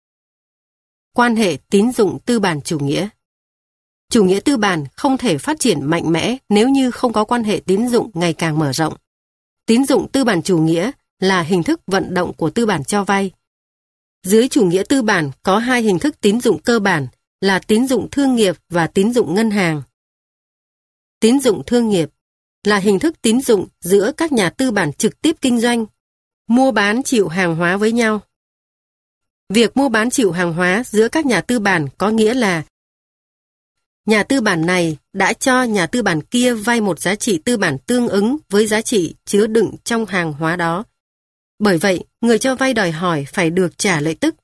Quan hệ tín dụng tư bản chủ nghĩa. Chủ nghĩa tư bản không thể phát triển mạnh mẽ nếu như không có quan hệ tín dụng ngày càng mở rộng. Tín dụng tư bản chủ nghĩa là hình thức vận động của tư bản cho vay. Dưới chủ nghĩa tư bản có hai hình thức tín dụng cơ bản là tín dụng thương nghiệp và tín dụng ngân hàng. Tín dụng thương nghiệp là hình thức tín dụng giữa các nhà tư bản trực tiếp kinh doanh, mua bán chịu hàng hóa với nhau. Việc mua bán chịu hàng hóa giữa các nhà tư bản có nghĩa là nhà tư bản này đã cho nhà tư bản kia vay một giá trị tư bản tương ứng với giá trị chứa đựng trong hàng hóa đó. Bởi vậy, người cho vay đòi hỏi phải được trả lợi tức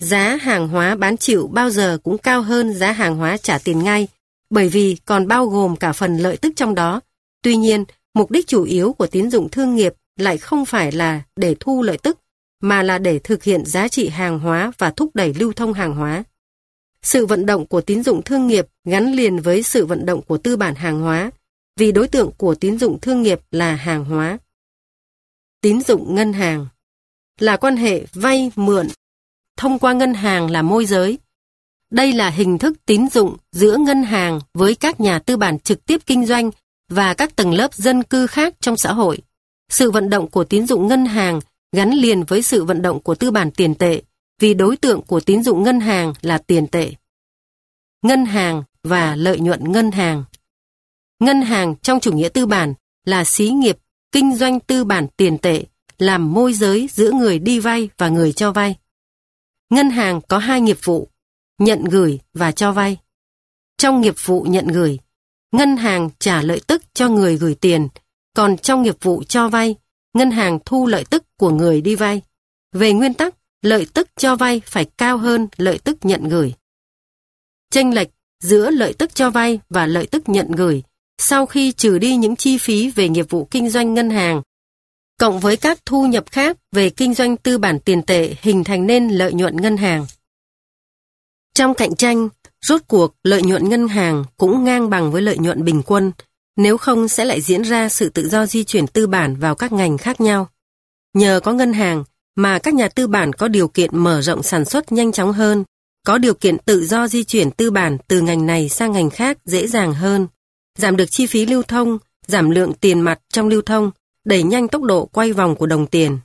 giá hàng hóa bán chịu bao giờ cũng cao hơn giá hàng hóa trả tiền ngay, bởi vì còn bao gồm cả phần lợi tức trong đó. Tuy nhiên, mục đích chủ yếu của tín dụng thương nghiệp lại không phải là để thu lợi tức, mà là để thực hiện giá trị hàng hóa và thúc đẩy lưu thông hàng hóa. Sự vận động của tín dụng thương nghiệp gắn liền với sự vận động của tư bản hàng hóa, vì đối tượng của tín dụng thương nghiệp là hàng hóa. Tín dụng ngân hàng là quan hệ vay mượn thông qua ngân hàng là môi giới. Đây là hình thức tín dụng giữa ngân hàng với các nhà tư bản trực tiếp kinh doanh và các tầng lớp dân cư khác trong xã hội. Sự vận động của tín dụng ngân hàng gắn liền với sự vận động của tư bản tiền tệ, vì đối tượng của tín dụng ngân hàng là tiền tệ. Ngân hàng và lợi nhuận ngân hàng. Ngân hàng trong chủ nghĩa tư bản là xí nghiệp kinh doanh tư bản tiền tệ, làm môi giới giữa người đi vay và người cho vay. Ngân hàng có hai nghiệp vụ, nhận gửi và cho vay. Trong nghiệp vụ nhận gửi, ngân hàng trả lợi tức cho người gửi tiền, còn trong nghiệp vụ cho vay, ngân hàng thu lợi tức của người đi vay. Về nguyên tắc, lợi tức cho vay phải cao hơn lợi tức nhận gửi. Chênh lệch giữa lợi tức cho vay và lợi tức nhận gửi, sau khi trừ đi những chi phí về nghiệp vụ kinh doanh ngân hàng, cộng với các thu nhập khác về kinh doanh tư bản tiền tệ hình thành nên lợi nhuận ngân hàng. Trong cạnh tranh, rốt cuộc lợi nhuận ngân hàng cũng ngang bằng với lợi nhuận bình quân, nếu không sẽ lại diễn ra sự tự do di chuyển tư bản vào các ngành khác nhau. Nhờ có ngân hàng mà các nhà tư bản có điều kiện mở rộng sản xuất nhanh chóng hơn, có điều kiện tự do di chuyển tư bản từ ngành này sang ngành khác dễ dàng hơn, giảm được chi phí lưu thông, giảm lượng tiền mặt trong lưu thông, đẩy nhanh tốc độ quay vòng của đồng tiền.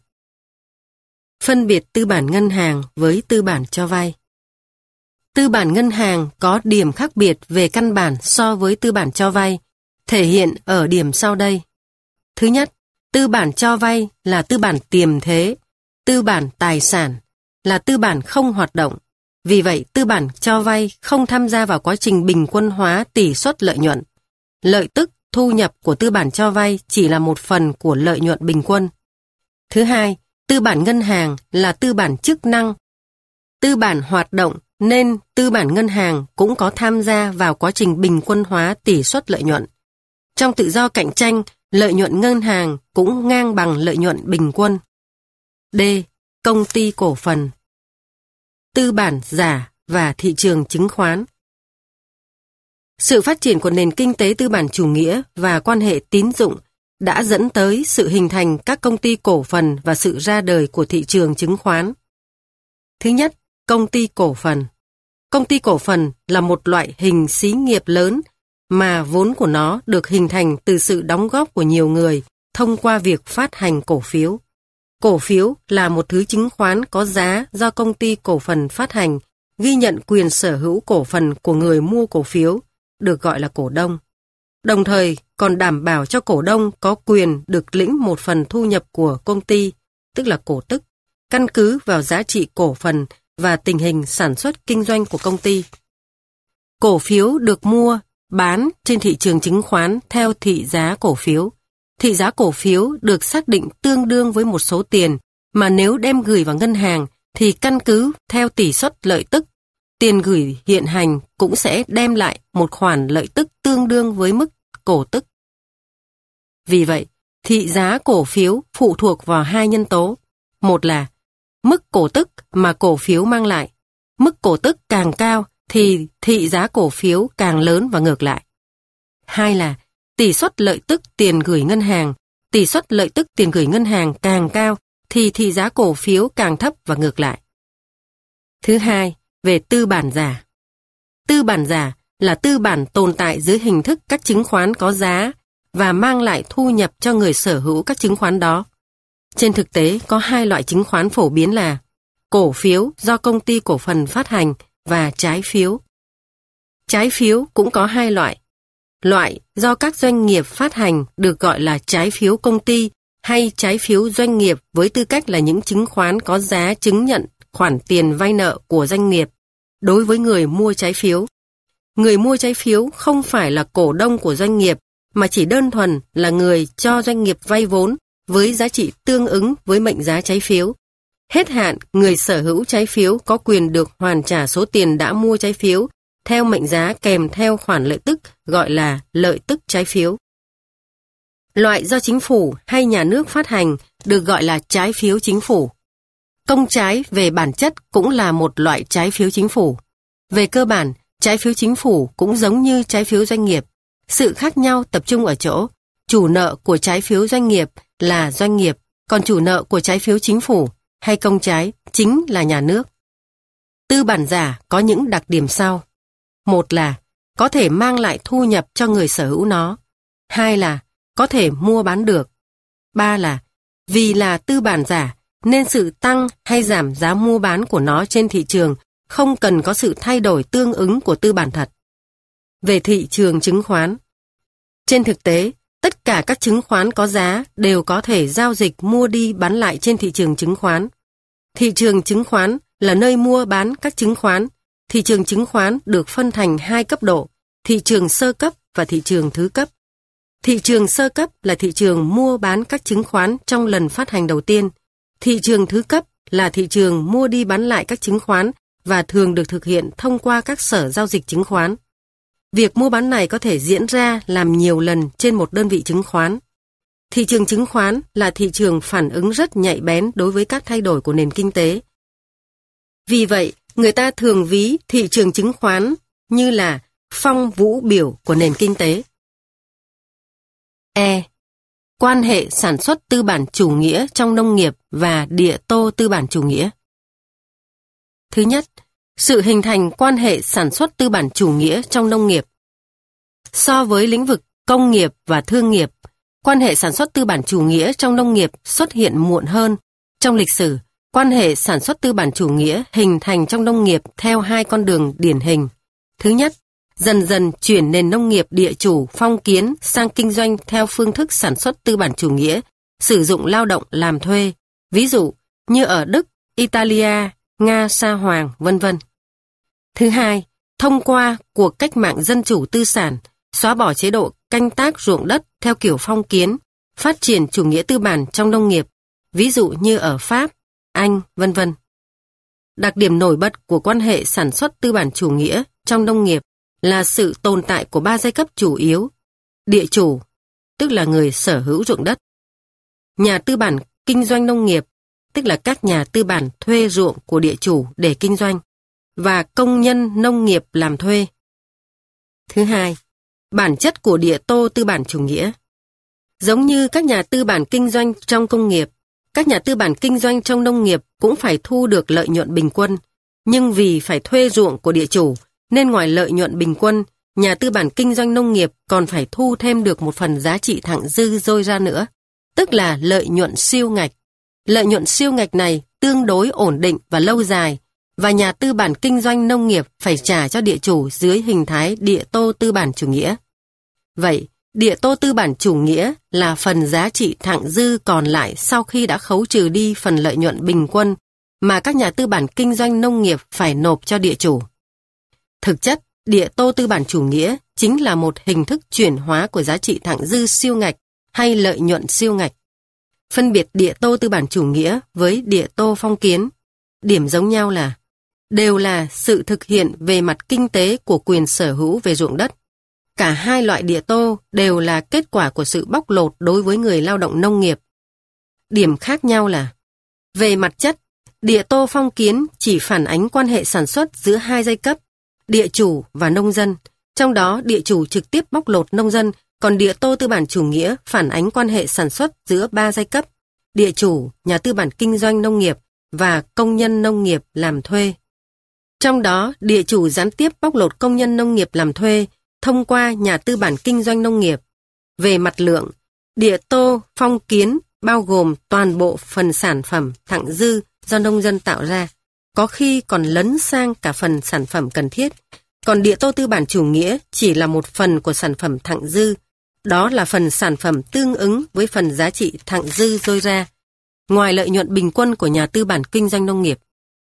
Phân biệt tư bản ngân hàng với tư bản cho vay. Tư bản ngân hàng có điểm khác biệt về căn bản so với tư bản cho vay, thể hiện ở điểm sau đây. Thứ nhất, tư bản cho vay là tư bản tiềm thế, tư bản tài sản, là tư bản không hoạt động. Vì vậy, tư bản cho vay không tham gia vào quá trình bình quân hóa tỷ suất lợi nhuận. Lợi tức, thu nhập của tư bản cho vay chỉ là một phần của lợi nhuận bình quân. Thứ hai, tư bản ngân hàng là tư bản chức năng. Tư bản hoạt động nên tư bản ngân hàng cũng có tham gia vào quá trình bình quân hóa tỷ suất lợi nhuận. Trong tự do cạnh tranh, lợi nhuận ngân hàng cũng ngang bằng lợi nhuận bình quân. D. Công ty cổ phần. Tư bản giả và thị trường chứng khoán. Sự phát triển của nền kinh tế tư bản chủ nghĩa và quan hệ tín dụng đã dẫn tới sự hình thành các công ty cổ phần và sự ra đời của thị trường chứng khoán. Thứ nhất, công ty cổ phần. Công ty cổ phần là một loại hình xí nghiệp lớn mà vốn của nó được hình thành từ sự đóng góp của nhiều người thông qua việc phát hành cổ phiếu. Cổ phiếu là một thứ chứng khoán có giá do công ty cổ phần phát hành, ghi nhận quyền sở hữu cổ phần của người mua cổ phiếu, được gọi là cổ đông. Đồng thời còn đảm bảo cho cổ đông có quyền được lĩnh một phần thu nhập của công ty, tức là cổ tức, căn cứ vào giá trị cổ phần và tình hình sản xuất kinh doanh của công ty. Cổ phiếu được mua, bán trên thị trường chứng khoán theo thị giá cổ phiếu. Thị giá cổ phiếu được xác định tương đương với một số tiền mà nếu đem gửi vào ngân hàng thì căn cứ theo tỷ suất lợi tức, tiền gửi hiện hành cũng sẽ đem lại một khoản lợi tức tương đương với mức cổ tức. Vì vậy, thị giá cổ phiếu phụ thuộc vào hai nhân tố. Một là mức cổ tức mà cổ phiếu mang lại. Mức cổ tức càng cao thì thị giá cổ phiếu càng lớn và ngược lại. Hai là tỷ suất lợi tức tiền gửi ngân hàng. Tỷ suất lợi tức tiền gửi ngân hàng càng cao thì thị giá cổ phiếu càng thấp và ngược lại. Thứ hai, về tư bản giả. Tư bản giả là tư bản tồn tại dưới hình thức các chứng khoán có giá và mang lại thu nhập cho người sở hữu các chứng khoán đó. Trên thực tế có hai loại chứng khoán phổ biến là cổ phiếu do công ty cổ phần phát hành và trái phiếu. Trái phiếu cũng có hai loại. Loại do các doanh nghiệp phát hành được gọi là trái phiếu công ty hay trái phiếu doanh nghiệp với tư cách là những chứng khoán có giá chứng nhận khoản tiền vay nợ của doanh nghiệp đối với người mua trái phiếu. Người mua trái phiếu không phải là cổ đông của doanh nghiệp mà chỉ đơn thuần là người cho doanh nghiệp vay vốn với giá trị tương ứng với mệnh giá trái phiếu. Hết hạn, người sở hữu trái phiếu có quyền được hoàn trả số tiền đã mua trái phiếu theo mệnh giá kèm theo khoản lợi tức gọi là lợi tức trái phiếu. Loại do chính phủ hay nhà nước phát hành được gọi là trái phiếu chính phủ. Công trái về bản chất cũng là một loại trái phiếu chính phủ. Về cơ bản, trái phiếu chính phủ cũng giống như trái phiếu doanh nghiệp. Sự khác nhau tập trung ở chỗ, chủ nợ của trái phiếu doanh nghiệp là doanh nghiệp, còn chủ nợ của trái phiếu chính phủ hay công trái chính là nhà nước. Tư bản giả có những đặc điểm sau. Một là có thể mang lại thu nhập cho người sở hữu nó. Hai là có thể mua bán được. Ba là vì là tư bản giả nên sự tăng hay giảm giá mua bán của nó trên thị trường không cần có sự thay đổi tương ứng của tư bản thật. Về thị trường chứng khoán. Trên thực tế, tất cả các chứng khoán có giá đều có thể giao dịch mua đi bán lại trên thị trường chứng khoán. Thị trường chứng khoán là nơi mua bán các chứng khoán. Thị trường chứng khoán được phân thành hai cấp độ, thị trường sơ cấp và thị trường thứ cấp. Thị trường sơ cấp là thị trường mua bán các chứng khoán trong lần phát hành đầu tiên. Thị trường thứ cấp là thị trường mua đi bán lại các chứng khoán và thường được thực hiện thông qua các sở giao dịch chứng khoán. Việc mua bán này có thể diễn ra làm nhiều lần trên một đơn vị chứng khoán. Thị trường chứng khoán là thị trường phản ứng rất nhạy bén đối với các thay đổi của nền kinh tế. Vì vậy, người ta thường ví thị trường chứng khoán như là phong vũ biểu của nền kinh tế. Quan hệ sản xuất tư bản chủ nghĩa trong nông nghiệp và địa tô tư bản chủ nghĩa. Thứ nhất, sự hình thành quan hệ sản xuất tư bản chủ nghĩa trong nông nghiệp. So với lĩnh vực công nghiệp và thương nghiệp, quan hệ sản xuất tư bản chủ nghĩa trong nông nghiệp xuất hiện muộn hơn. Trong lịch sử, quan hệ sản xuất tư bản chủ nghĩa hình thành trong nông nghiệp theo hai con đường điển hình. Thứ nhất, dần dần chuyển nền nông nghiệp địa chủ phong kiến sang kinh doanh theo phương thức sản xuất tư bản chủ nghĩa, sử dụng lao động làm thuê, ví dụ như ở Đức, Italia, Nga Sa Hoàng, vân vân. Thứ hai, thông qua cuộc cách mạng dân chủ tư sản, xóa bỏ chế độ canh tác ruộng đất theo kiểu phong kiến, phát triển chủ nghĩa tư bản trong nông nghiệp, ví dụ như ở Pháp, Anh, vân vân. Đặc điểm nổi bật của quan hệ sản xuất tư bản chủ nghĩa trong nông nghiệp là sự tồn tại của ba giai cấp chủ yếu: địa chủ, tức là người sở hữu ruộng đất; nhà tư bản kinh doanh nông nghiệp, tức là các nhà tư bản thuê ruộng của địa chủ để kinh doanh; và công nhân nông nghiệp làm thuê. Thứ hai, bản chất của địa tô tư bản chủ nghĩa. Giống như các nhà tư bản kinh doanh trong công nghiệp, các nhà tư bản kinh doanh trong nông nghiệp cũng phải thu được lợi nhuận bình quân, nhưng vì phải thuê ruộng của địa chủ, nên ngoài lợi nhuận bình quân, nhà tư bản kinh doanh nông nghiệp còn phải thu thêm được một phần giá trị thặng dư dôi ra nữa, tức là lợi nhuận siêu ngạch. Lợi nhuận siêu ngạch này tương đối ổn định và lâu dài, và nhà tư bản kinh doanh nông nghiệp phải trả cho địa chủ dưới hình thái địa tô tư bản chủ nghĩa. Vậy, địa tô tư bản chủ nghĩa là phần giá trị thặng dư còn lại sau khi đã khấu trừ đi phần lợi nhuận bình quân mà các nhà tư bản kinh doanh nông nghiệp phải nộp cho địa chủ. Thực chất, địa tô tư bản chủ nghĩa chính là một hình thức chuyển hóa của giá trị thặng dư siêu ngạch hay lợi nhuận siêu ngạch. Phân biệt địa tô tư bản chủ nghĩa với địa tô phong kiến, điểm giống nhau là đều là sự thực hiện về mặt kinh tế của quyền sở hữu về ruộng đất. Cả hai loại địa tô đều là kết quả của sự bóc lột đối với người lao động nông nghiệp. Điểm khác nhau là về mặt chất, địa tô phong kiến chỉ phản ánh quan hệ sản xuất giữa hai giai cấp, địa chủ và nông dân, trong đó địa chủ trực tiếp bóc lột nông dân, còn địa tô tư bản chủ nghĩa phản ánh quan hệ sản xuất giữa ba giai cấp, địa chủ, nhà tư bản kinh doanh nông nghiệp và công nhân nông nghiệp làm thuê. Trong đó, địa chủ gián tiếp bóc lột công nhân nông nghiệp làm thuê thông qua nhà tư bản kinh doanh nông nghiệp. Về mặt lượng, địa tô phong kiến bao gồm toàn bộ phần sản phẩm thặng dư do nông dân tạo ra, có khi còn lấn sang cả phần sản phẩm cần thiết. Còn địa tô tư bản chủ nghĩa chỉ là một phần của sản phẩm thặng dư, đó là phần sản phẩm tương ứng với phần giá trị thặng dư dôi ra, ngoài lợi nhuận bình quân của nhà tư bản kinh doanh nông nghiệp.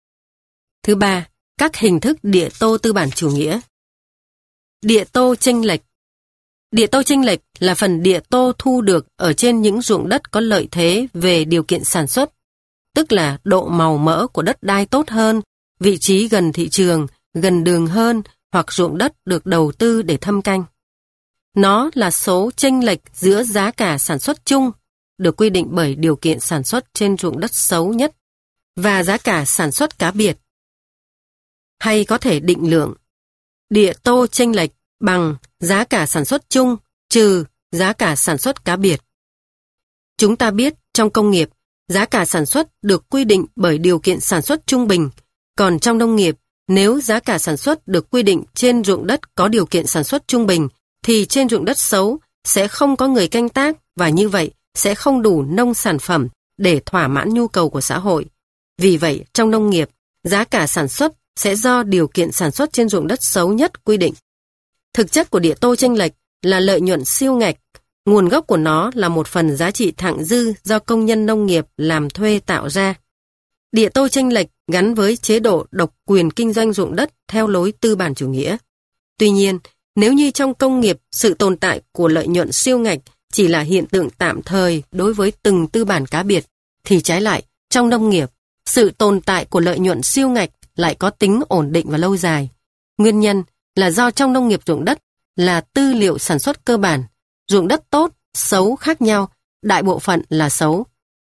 Thứ ba, các hình thức địa tô tư bản chủ nghĩa. Địa tô chênh lệch. Địa tô chênh lệch là phần địa tô thu được ở trên những ruộng đất có lợi thế về điều kiện sản xuất. tức là độ màu mỡ của đất đai tốt hơn, vị trí gần thị trường, gần đường hơn hoặc ruộng đất được đầu tư để thâm canh. Nó là số chênh lệch giữa giá cả sản xuất chung, được quy định bởi điều kiện sản xuất trên ruộng đất xấu nhất, và giá cả sản xuất cá biệt. Hay có thể định lượng, địa tô chênh lệch bằng giá cả sản xuất chung trừ giá cả sản xuất cá biệt. Chúng ta biết trong công nghiệp, giá cả sản xuất được quy định bởi điều kiện sản xuất trung bình, còn trong nông nghiệp, nếu giá cả sản xuất được quy định trên ruộng đất có điều kiện sản xuất trung bình, thì trên ruộng đất xấu sẽ không có người canh tác và như vậy sẽ không đủ nông sản phẩm để thỏa mãn nhu cầu của xã hội. Vì vậy, trong nông nghiệp, giá cả sản xuất sẽ do điều kiện sản xuất trên ruộng đất xấu nhất quy định. Thực chất của địa tô chênh lệch là lợi nhuận siêu ngạch. Nguồn gốc của nó là một phần giá trị thặng dư do công nhân nông nghiệp làm thuê tạo ra. Địa tô chênh lệch gắn với chế độ độc quyền kinh doanh ruộng đất theo lối tư bản chủ nghĩa. Tuy nhiên, nếu như trong công nghiệp sự tồn tại của lợi nhuận siêu ngạch chỉ là hiện tượng tạm thời đối với từng tư bản cá biệt, thì trái lại, trong nông nghiệp, sự tồn tại của lợi nhuận siêu ngạch lại có tính ổn định và lâu dài. Nguyên nhân là do trong nông nghiệp ruộng đất là tư liệu sản xuất cơ bản, ruộng đất tốt, xấu khác nhau, đại bộ phận là xấu.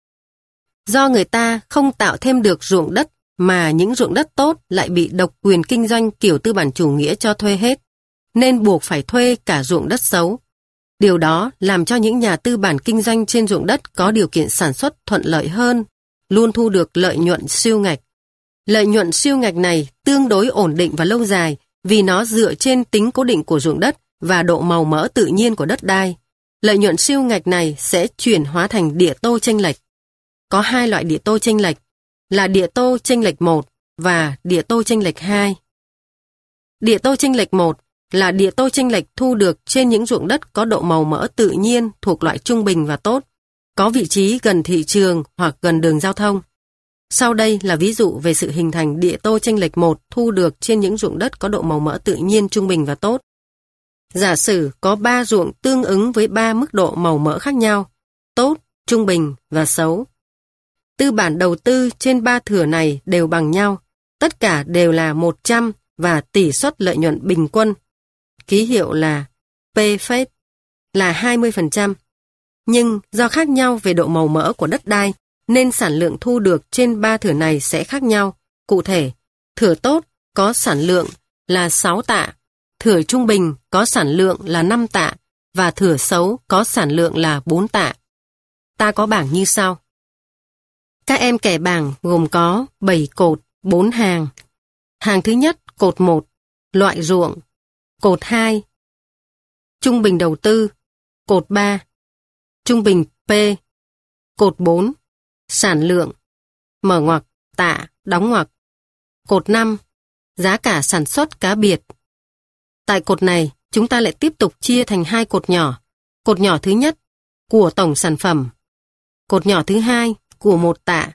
Do người ta không tạo thêm được ruộng đất mà những ruộng đất tốt lại bị độc quyền kinh doanh kiểu tư bản chủ nghĩa cho thuê hết, nên buộc phải thuê cả ruộng đất xấu. Điều đó làm cho những nhà tư bản kinh doanh trên ruộng đất có điều kiện sản xuất thuận lợi hơn, luôn thu được lợi nhuận siêu ngạch. Lợi nhuận siêu ngạch này tương đối ổn định và lâu dài vì nó dựa trên tính cố định của ruộng đất và độ màu mỡ tự nhiên của đất đai. Lợi nhuận siêu ngạch này sẽ chuyển hóa thành địa tô chênh lệch. Có hai loại địa tô chênh lệch là địa tô chênh lệch 1 và địa tô chênh lệch 2. Địa tô chênh lệch 1 là địa tô chênh lệch thu được trên những ruộng đất có độ màu mỡ tự nhiên thuộc loại trung bình và tốt, có vị trí gần thị trường hoặc gần đường giao thông. Sau đây là ví dụ về sự hình thành địa tô chênh lệch 1 thu được trên những ruộng đất có độ màu mỡ tự nhiên trung bình và tốt. Giả sử có 3 ruộng tương ứng với 3 mức độ màu mỡ khác nhau, tốt, trung bình và xấu. Tư bản đầu tư trên 3 thửa này đều bằng nhau, tất cả đều là 100 và tỷ suất lợi nhuận bình quân, ký hiệu là P phết, là 20%. Nhưng do khác nhau về độ màu mỡ của đất đai, nên sản lượng thu được trên 3 thửa này sẽ khác nhau. Cụ thể, thửa tốt có sản lượng là 6 tạ, thửa trung bình có sản lượng là 5 tạ và thửa xấu có sản lượng là 4 tạ. Ta có bảng như sau. Các em kẻ bảng gồm có 7 cột, 4 hàng. Hàng thứ nhất, cột 1, loại ruộng. Cột 2, trung bình đầu tư. Cột 3, trung bình P. Cột 4, sản lượng, mở ngoặc, tạ, đóng ngoặc. Cột 5, giá cả sản xuất cá biệt. Tại cột này, chúng ta lại tiếp tục chia thành 2 cột nhỏ. Cột nhỏ thứ nhất, của tổng sản phẩm. Cột nhỏ thứ hai, của 1 tạ.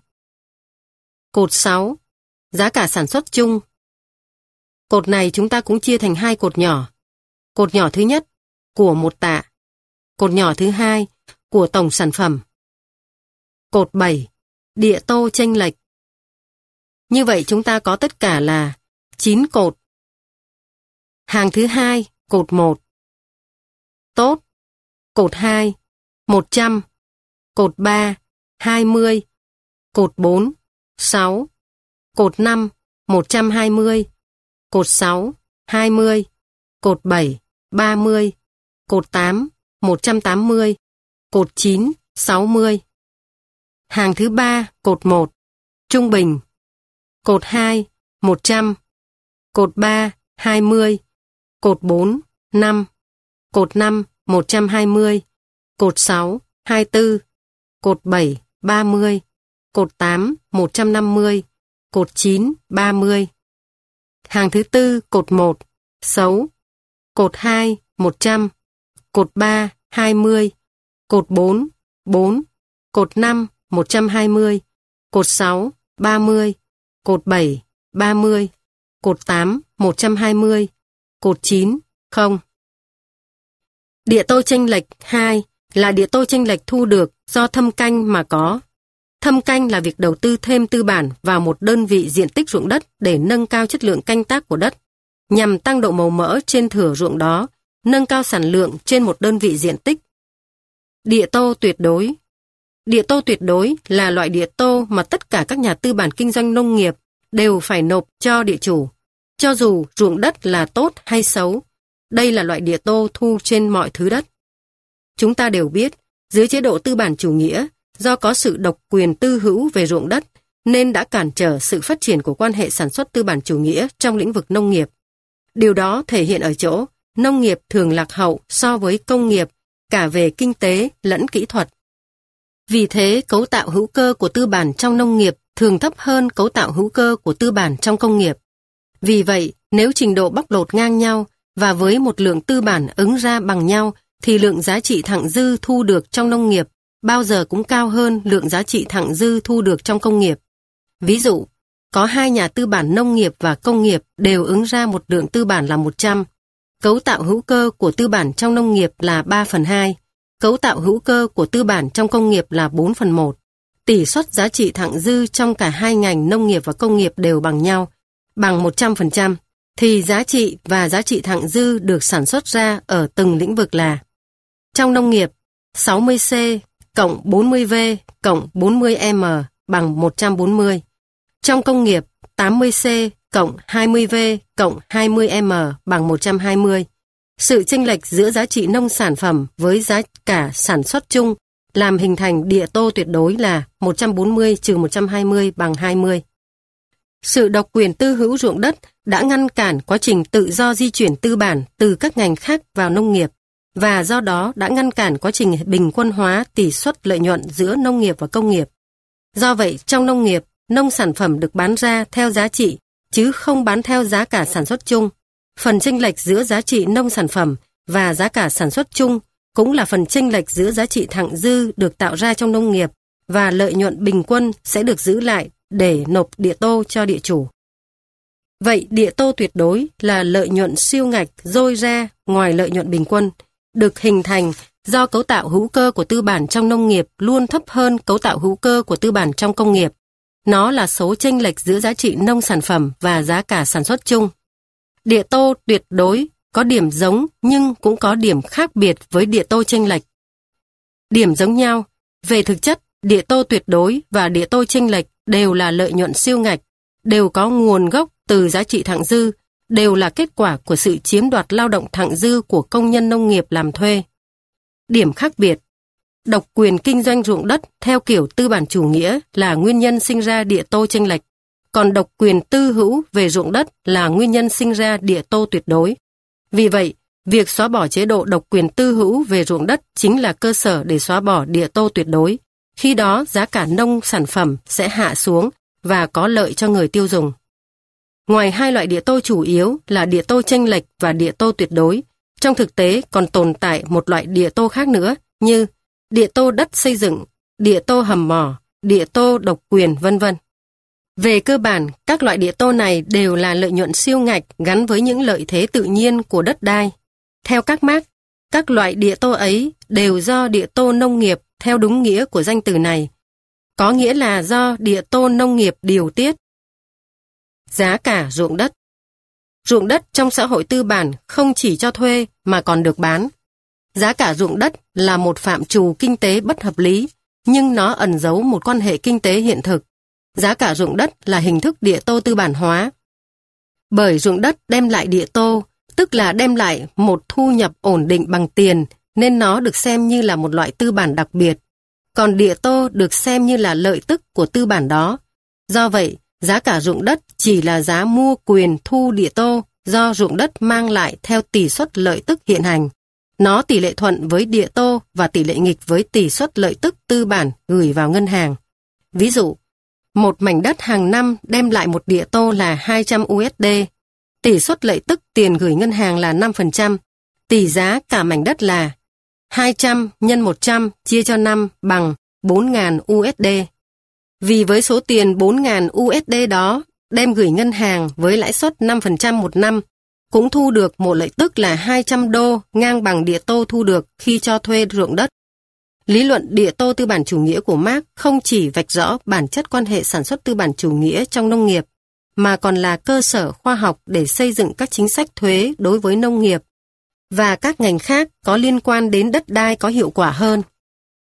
Cột 6, giá cả sản xuất chung. Cột này chúng ta cũng chia thành 2 cột nhỏ. Cột nhỏ thứ nhất, của 1 tạ. Cột nhỏ thứ hai, của tổng sản phẩm. Cột 7, địa tô chênh lệch. Như vậy chúng ta có tất cả là 9 cột. Hàng thứ hai, cột 1. Tốt. Cột 2, 100. Cột 3, 20. Cột 4, 6. Cột 5, 120. Cột 6, 20. Cột 7, 30. Cột 8, 180. Cột 9, 60. Hàng thứ 3, cột 1, trung bình. Cột 2, 100. Cột 3, 20. Cột 4, 5. Cột 5, 120. Cột 6, 24. Cột 7, 30. Cột 8, 150. Cột 9, 30. Hàng thứ tư, cột 1, xấu. Cột 2, 100. Cột 3, 20. Cột 4, 4. Cột 5, 120. Cột 6, 30. Cột 7, 30. Cột 8, 120. Cột 9, 0. Địa tô chênh lệch 2 là địa tô chênh lệch thu được do thâm canh mà có. Thâm canh là việc đầu tư thêm tư bản vào một đơn vị diện tích ruộng đất để nâng cao chất lượng canh tác của đất, nhằm tăng độ màu mỡ trên thửa ruộng đó, nâng cao sản lượng trên một đơn vị diện tích. Địa tô tuyệt đối. Địa tô tuyệt đối là loại địa tô mà tất cả các nhà tư bản kinh doanh nông nghiệp đều phải nộp cho địa chủ, cho dù ruộng đất là tốt hay xấu. Đây là loại địa tô thu trên mọi thứ đất. Chúng ta đều biết, dưới chế độ tư bản chủ nghĩa, do có sự độc quyền tư hữu về ruộng đất, nên đã cản trở sự phát triển của quan hệ sản xuất tư bản chủ nghĩa trong lĩnh vực nông nghiệp. Điều đó thể hiện ở chỗ, nông nghiệp thường lạc hậu so với công nghiệp, cả về kinh tế lẫn kỹ thuật. Vì thế, cấu tạo hữu cơ của tư bản trong nông nghiệp thường thấp hơn cấu tạo hữu cơ của tư bản trong công nghiệp. Vì vậy, nếu trình độ bóc lột ngang nhau và với một lượng tư bản ứng ra bằng nhau, thì lượng giá trị thặng dư thu được trong nông nghiệp bao giờ cũng cao hơn lượng giá trị thặng dư thu được trong công nghiệp. Ví dụ, có hai nhà tư bản nông nghiệp và công nghiệp đều ứng ra một lượng tư bản là 100. Cấu tạo hữu cơ của tư bản trong nông nghiệp là 3/2. Cấu tạo hữu cơ của tư bản trong công nghiệp là 4/1. Tỷ suất giá trị thặng dư trong cả hai ngành nông nghiệp và công nghiệp đều bằng nhau, bằng 100%, thì giá trị và giá trị thặng dư được sản xuất ra ở từng lĩnh vực là: trong nông nghiệp, 60C cộng 40V cộng 40M bằng 140. Trong công nghiệp, 80C cộng 20V cộng 20M bằng 120. Sự chênh lệch giữa giá trị nông sản phẩm với giá cả sản xuất chung làm hình thành địa tô tuyệt đối là 140 trừ 120 bằng 20. Sự độc quyền tư hữu ruộng đất đã ngăn cản quá trình tự do di chuyển tư bản từ các ngành khác vào nông nghiệp, và do đó đã ngăn cản quá trình bình quân hóa tỷ suất lợi nhuận giữa nông nghiệp và công nghiệp. Do vậy, trong nông nghiệp, nông sản phẩm được bán ra theo giá trị, chứ không bán theo giá cả sản xuất chung. Phần chênh lệch giữa giá trị nông sản phẩm và giá cả sản xuất chung cũng là phần chênh lệch giữa giá trị thặng dư được tạo ra trong nông nghiệp, và lợi nhuận bình quân sẽ được giữ lại để nộp địa tô cho địa chủ. Vậy địa tô tuyệt đối là lợi nhuận siêu ngạch dôi ra ngoài lợi nhuận bình quân, được hình thành do cấu tạo hữu cơ của tư bản trong nông nghiệp luôn thấp hơn cấu tạo hữu cơ của tư bản trong công nghiệp. Nó là số chênh lệch giữa giá trị nông sản phẩm và giá cả sản xuất chung. Địa tô tuyệt đối có điểm giống nhưng cũng có điểm khác biệt với địa tô chênh lệch. Điểm giống nhau, về thực chất, địa tô tuyệt đối và địa tô chênh lệch đều là lợi nhuận siêu ngạch, đều có nguồn gốc từ giá trị thặng dư, đều là kết quả của sự chiếm đoạt lao động thặng dư của công nhân nông nghiệp làm thuê. Điểm khác biệt: độc quyền kinh doanh ruộng đất theo kiểu tư bản chủ nghĩa là nguyên nhân sinh ra địa tô chênh lệch, còn độc quyền tư hữu về ruộng đất là nguyên nhân sinh ra địa tô tuyệt đối. Vì vậy, việc xóa bỏ chế độ độc quyền tư hữu về ruộng đất chính là cơ sở để xóa bỏ địa tô tuyệt đối. Khi đó, giá cả nông sản phẩm sẽ hạ xuống và có lợi cho người tiêu dùng. Ngoài hai loại địa tô chủ yếu là địa tô chênh lệch và địa tô tuyệt đối, trong thực tế còn tồn tại một loại địa tô khác nữa như địa tô đất xây dựng, địa tô hầm mỏ, địa tô độc quyền, vân vân. Về cơ bản, các loại địa tô này đều là lợi nhuận siêu ngạch gắn với những lợi thế tự nhiên của đất đai. Theo các Marx, các loại địa tô ấy đều do địa tô nông nghiệp theo đúng nghĩa của danh từ này, có nghĩa là do địa tô nông nghiệp điều tiết. Giá cả ruộng đất. Ruộng đất trong xã hội tư bản không chỉ cho thuê mà còn được bán. Giá cả ruộng đất là một phạm trù kinh tế bất hợp lý, nhưng nó ẩn giấu một quan hệ kinh tế hiện thực. Giá cả ruộng đất là hình thức địa tô tư bản hóa. Bởi ruộng đất đem lại địa tô, tức là đem lại một thu nhập ổn định bằng tiền, nên nó được xem như là một loại tư bản đặc biệt. Còn địa tô được xem như là lợi tức của tư bản đó. Do vậy, giá cả ruộng đất chỉ là giá mua quyền thu địa tô do ruộng đất mang lại theo tỷ suất lợi tức hiện hành. Nó tỷ lệ thuận với địa tô và tỷ lệ nghịch với tỷ suất lợi tức tư bản gửi vào ngân hàng. Ví dụ, một mảnh đất hàng năm đem lại một địa tô là 200 USD. Tỷ suất lợi tức tiền gửi ngân hàng là 5%. Tỷ giá cả mảnh đất là 200 nhân 100 chia cho 5 bằng 4.000 USD. Vì với số tiền 4.000 USD đó đem gửi ngân hàng với lãi suất 5% một năm, cũng thu được một lợi tức là 200 đô ngang bằng địa tô thu được khi cho thuê ruộng đất. Lý luận địa tô tư bản chủ nghĩa của Marx không chỉ vạch rõ bản chất quan hệ sản xuất tư bản chủ nghĩa trong nông nghiệp, mà còn là cơ sở khoa học để xây dựng các chính sách thuế đối với nông nghiệp và các ngành khác có liên quan đến đất đai có hiệu quả hơn.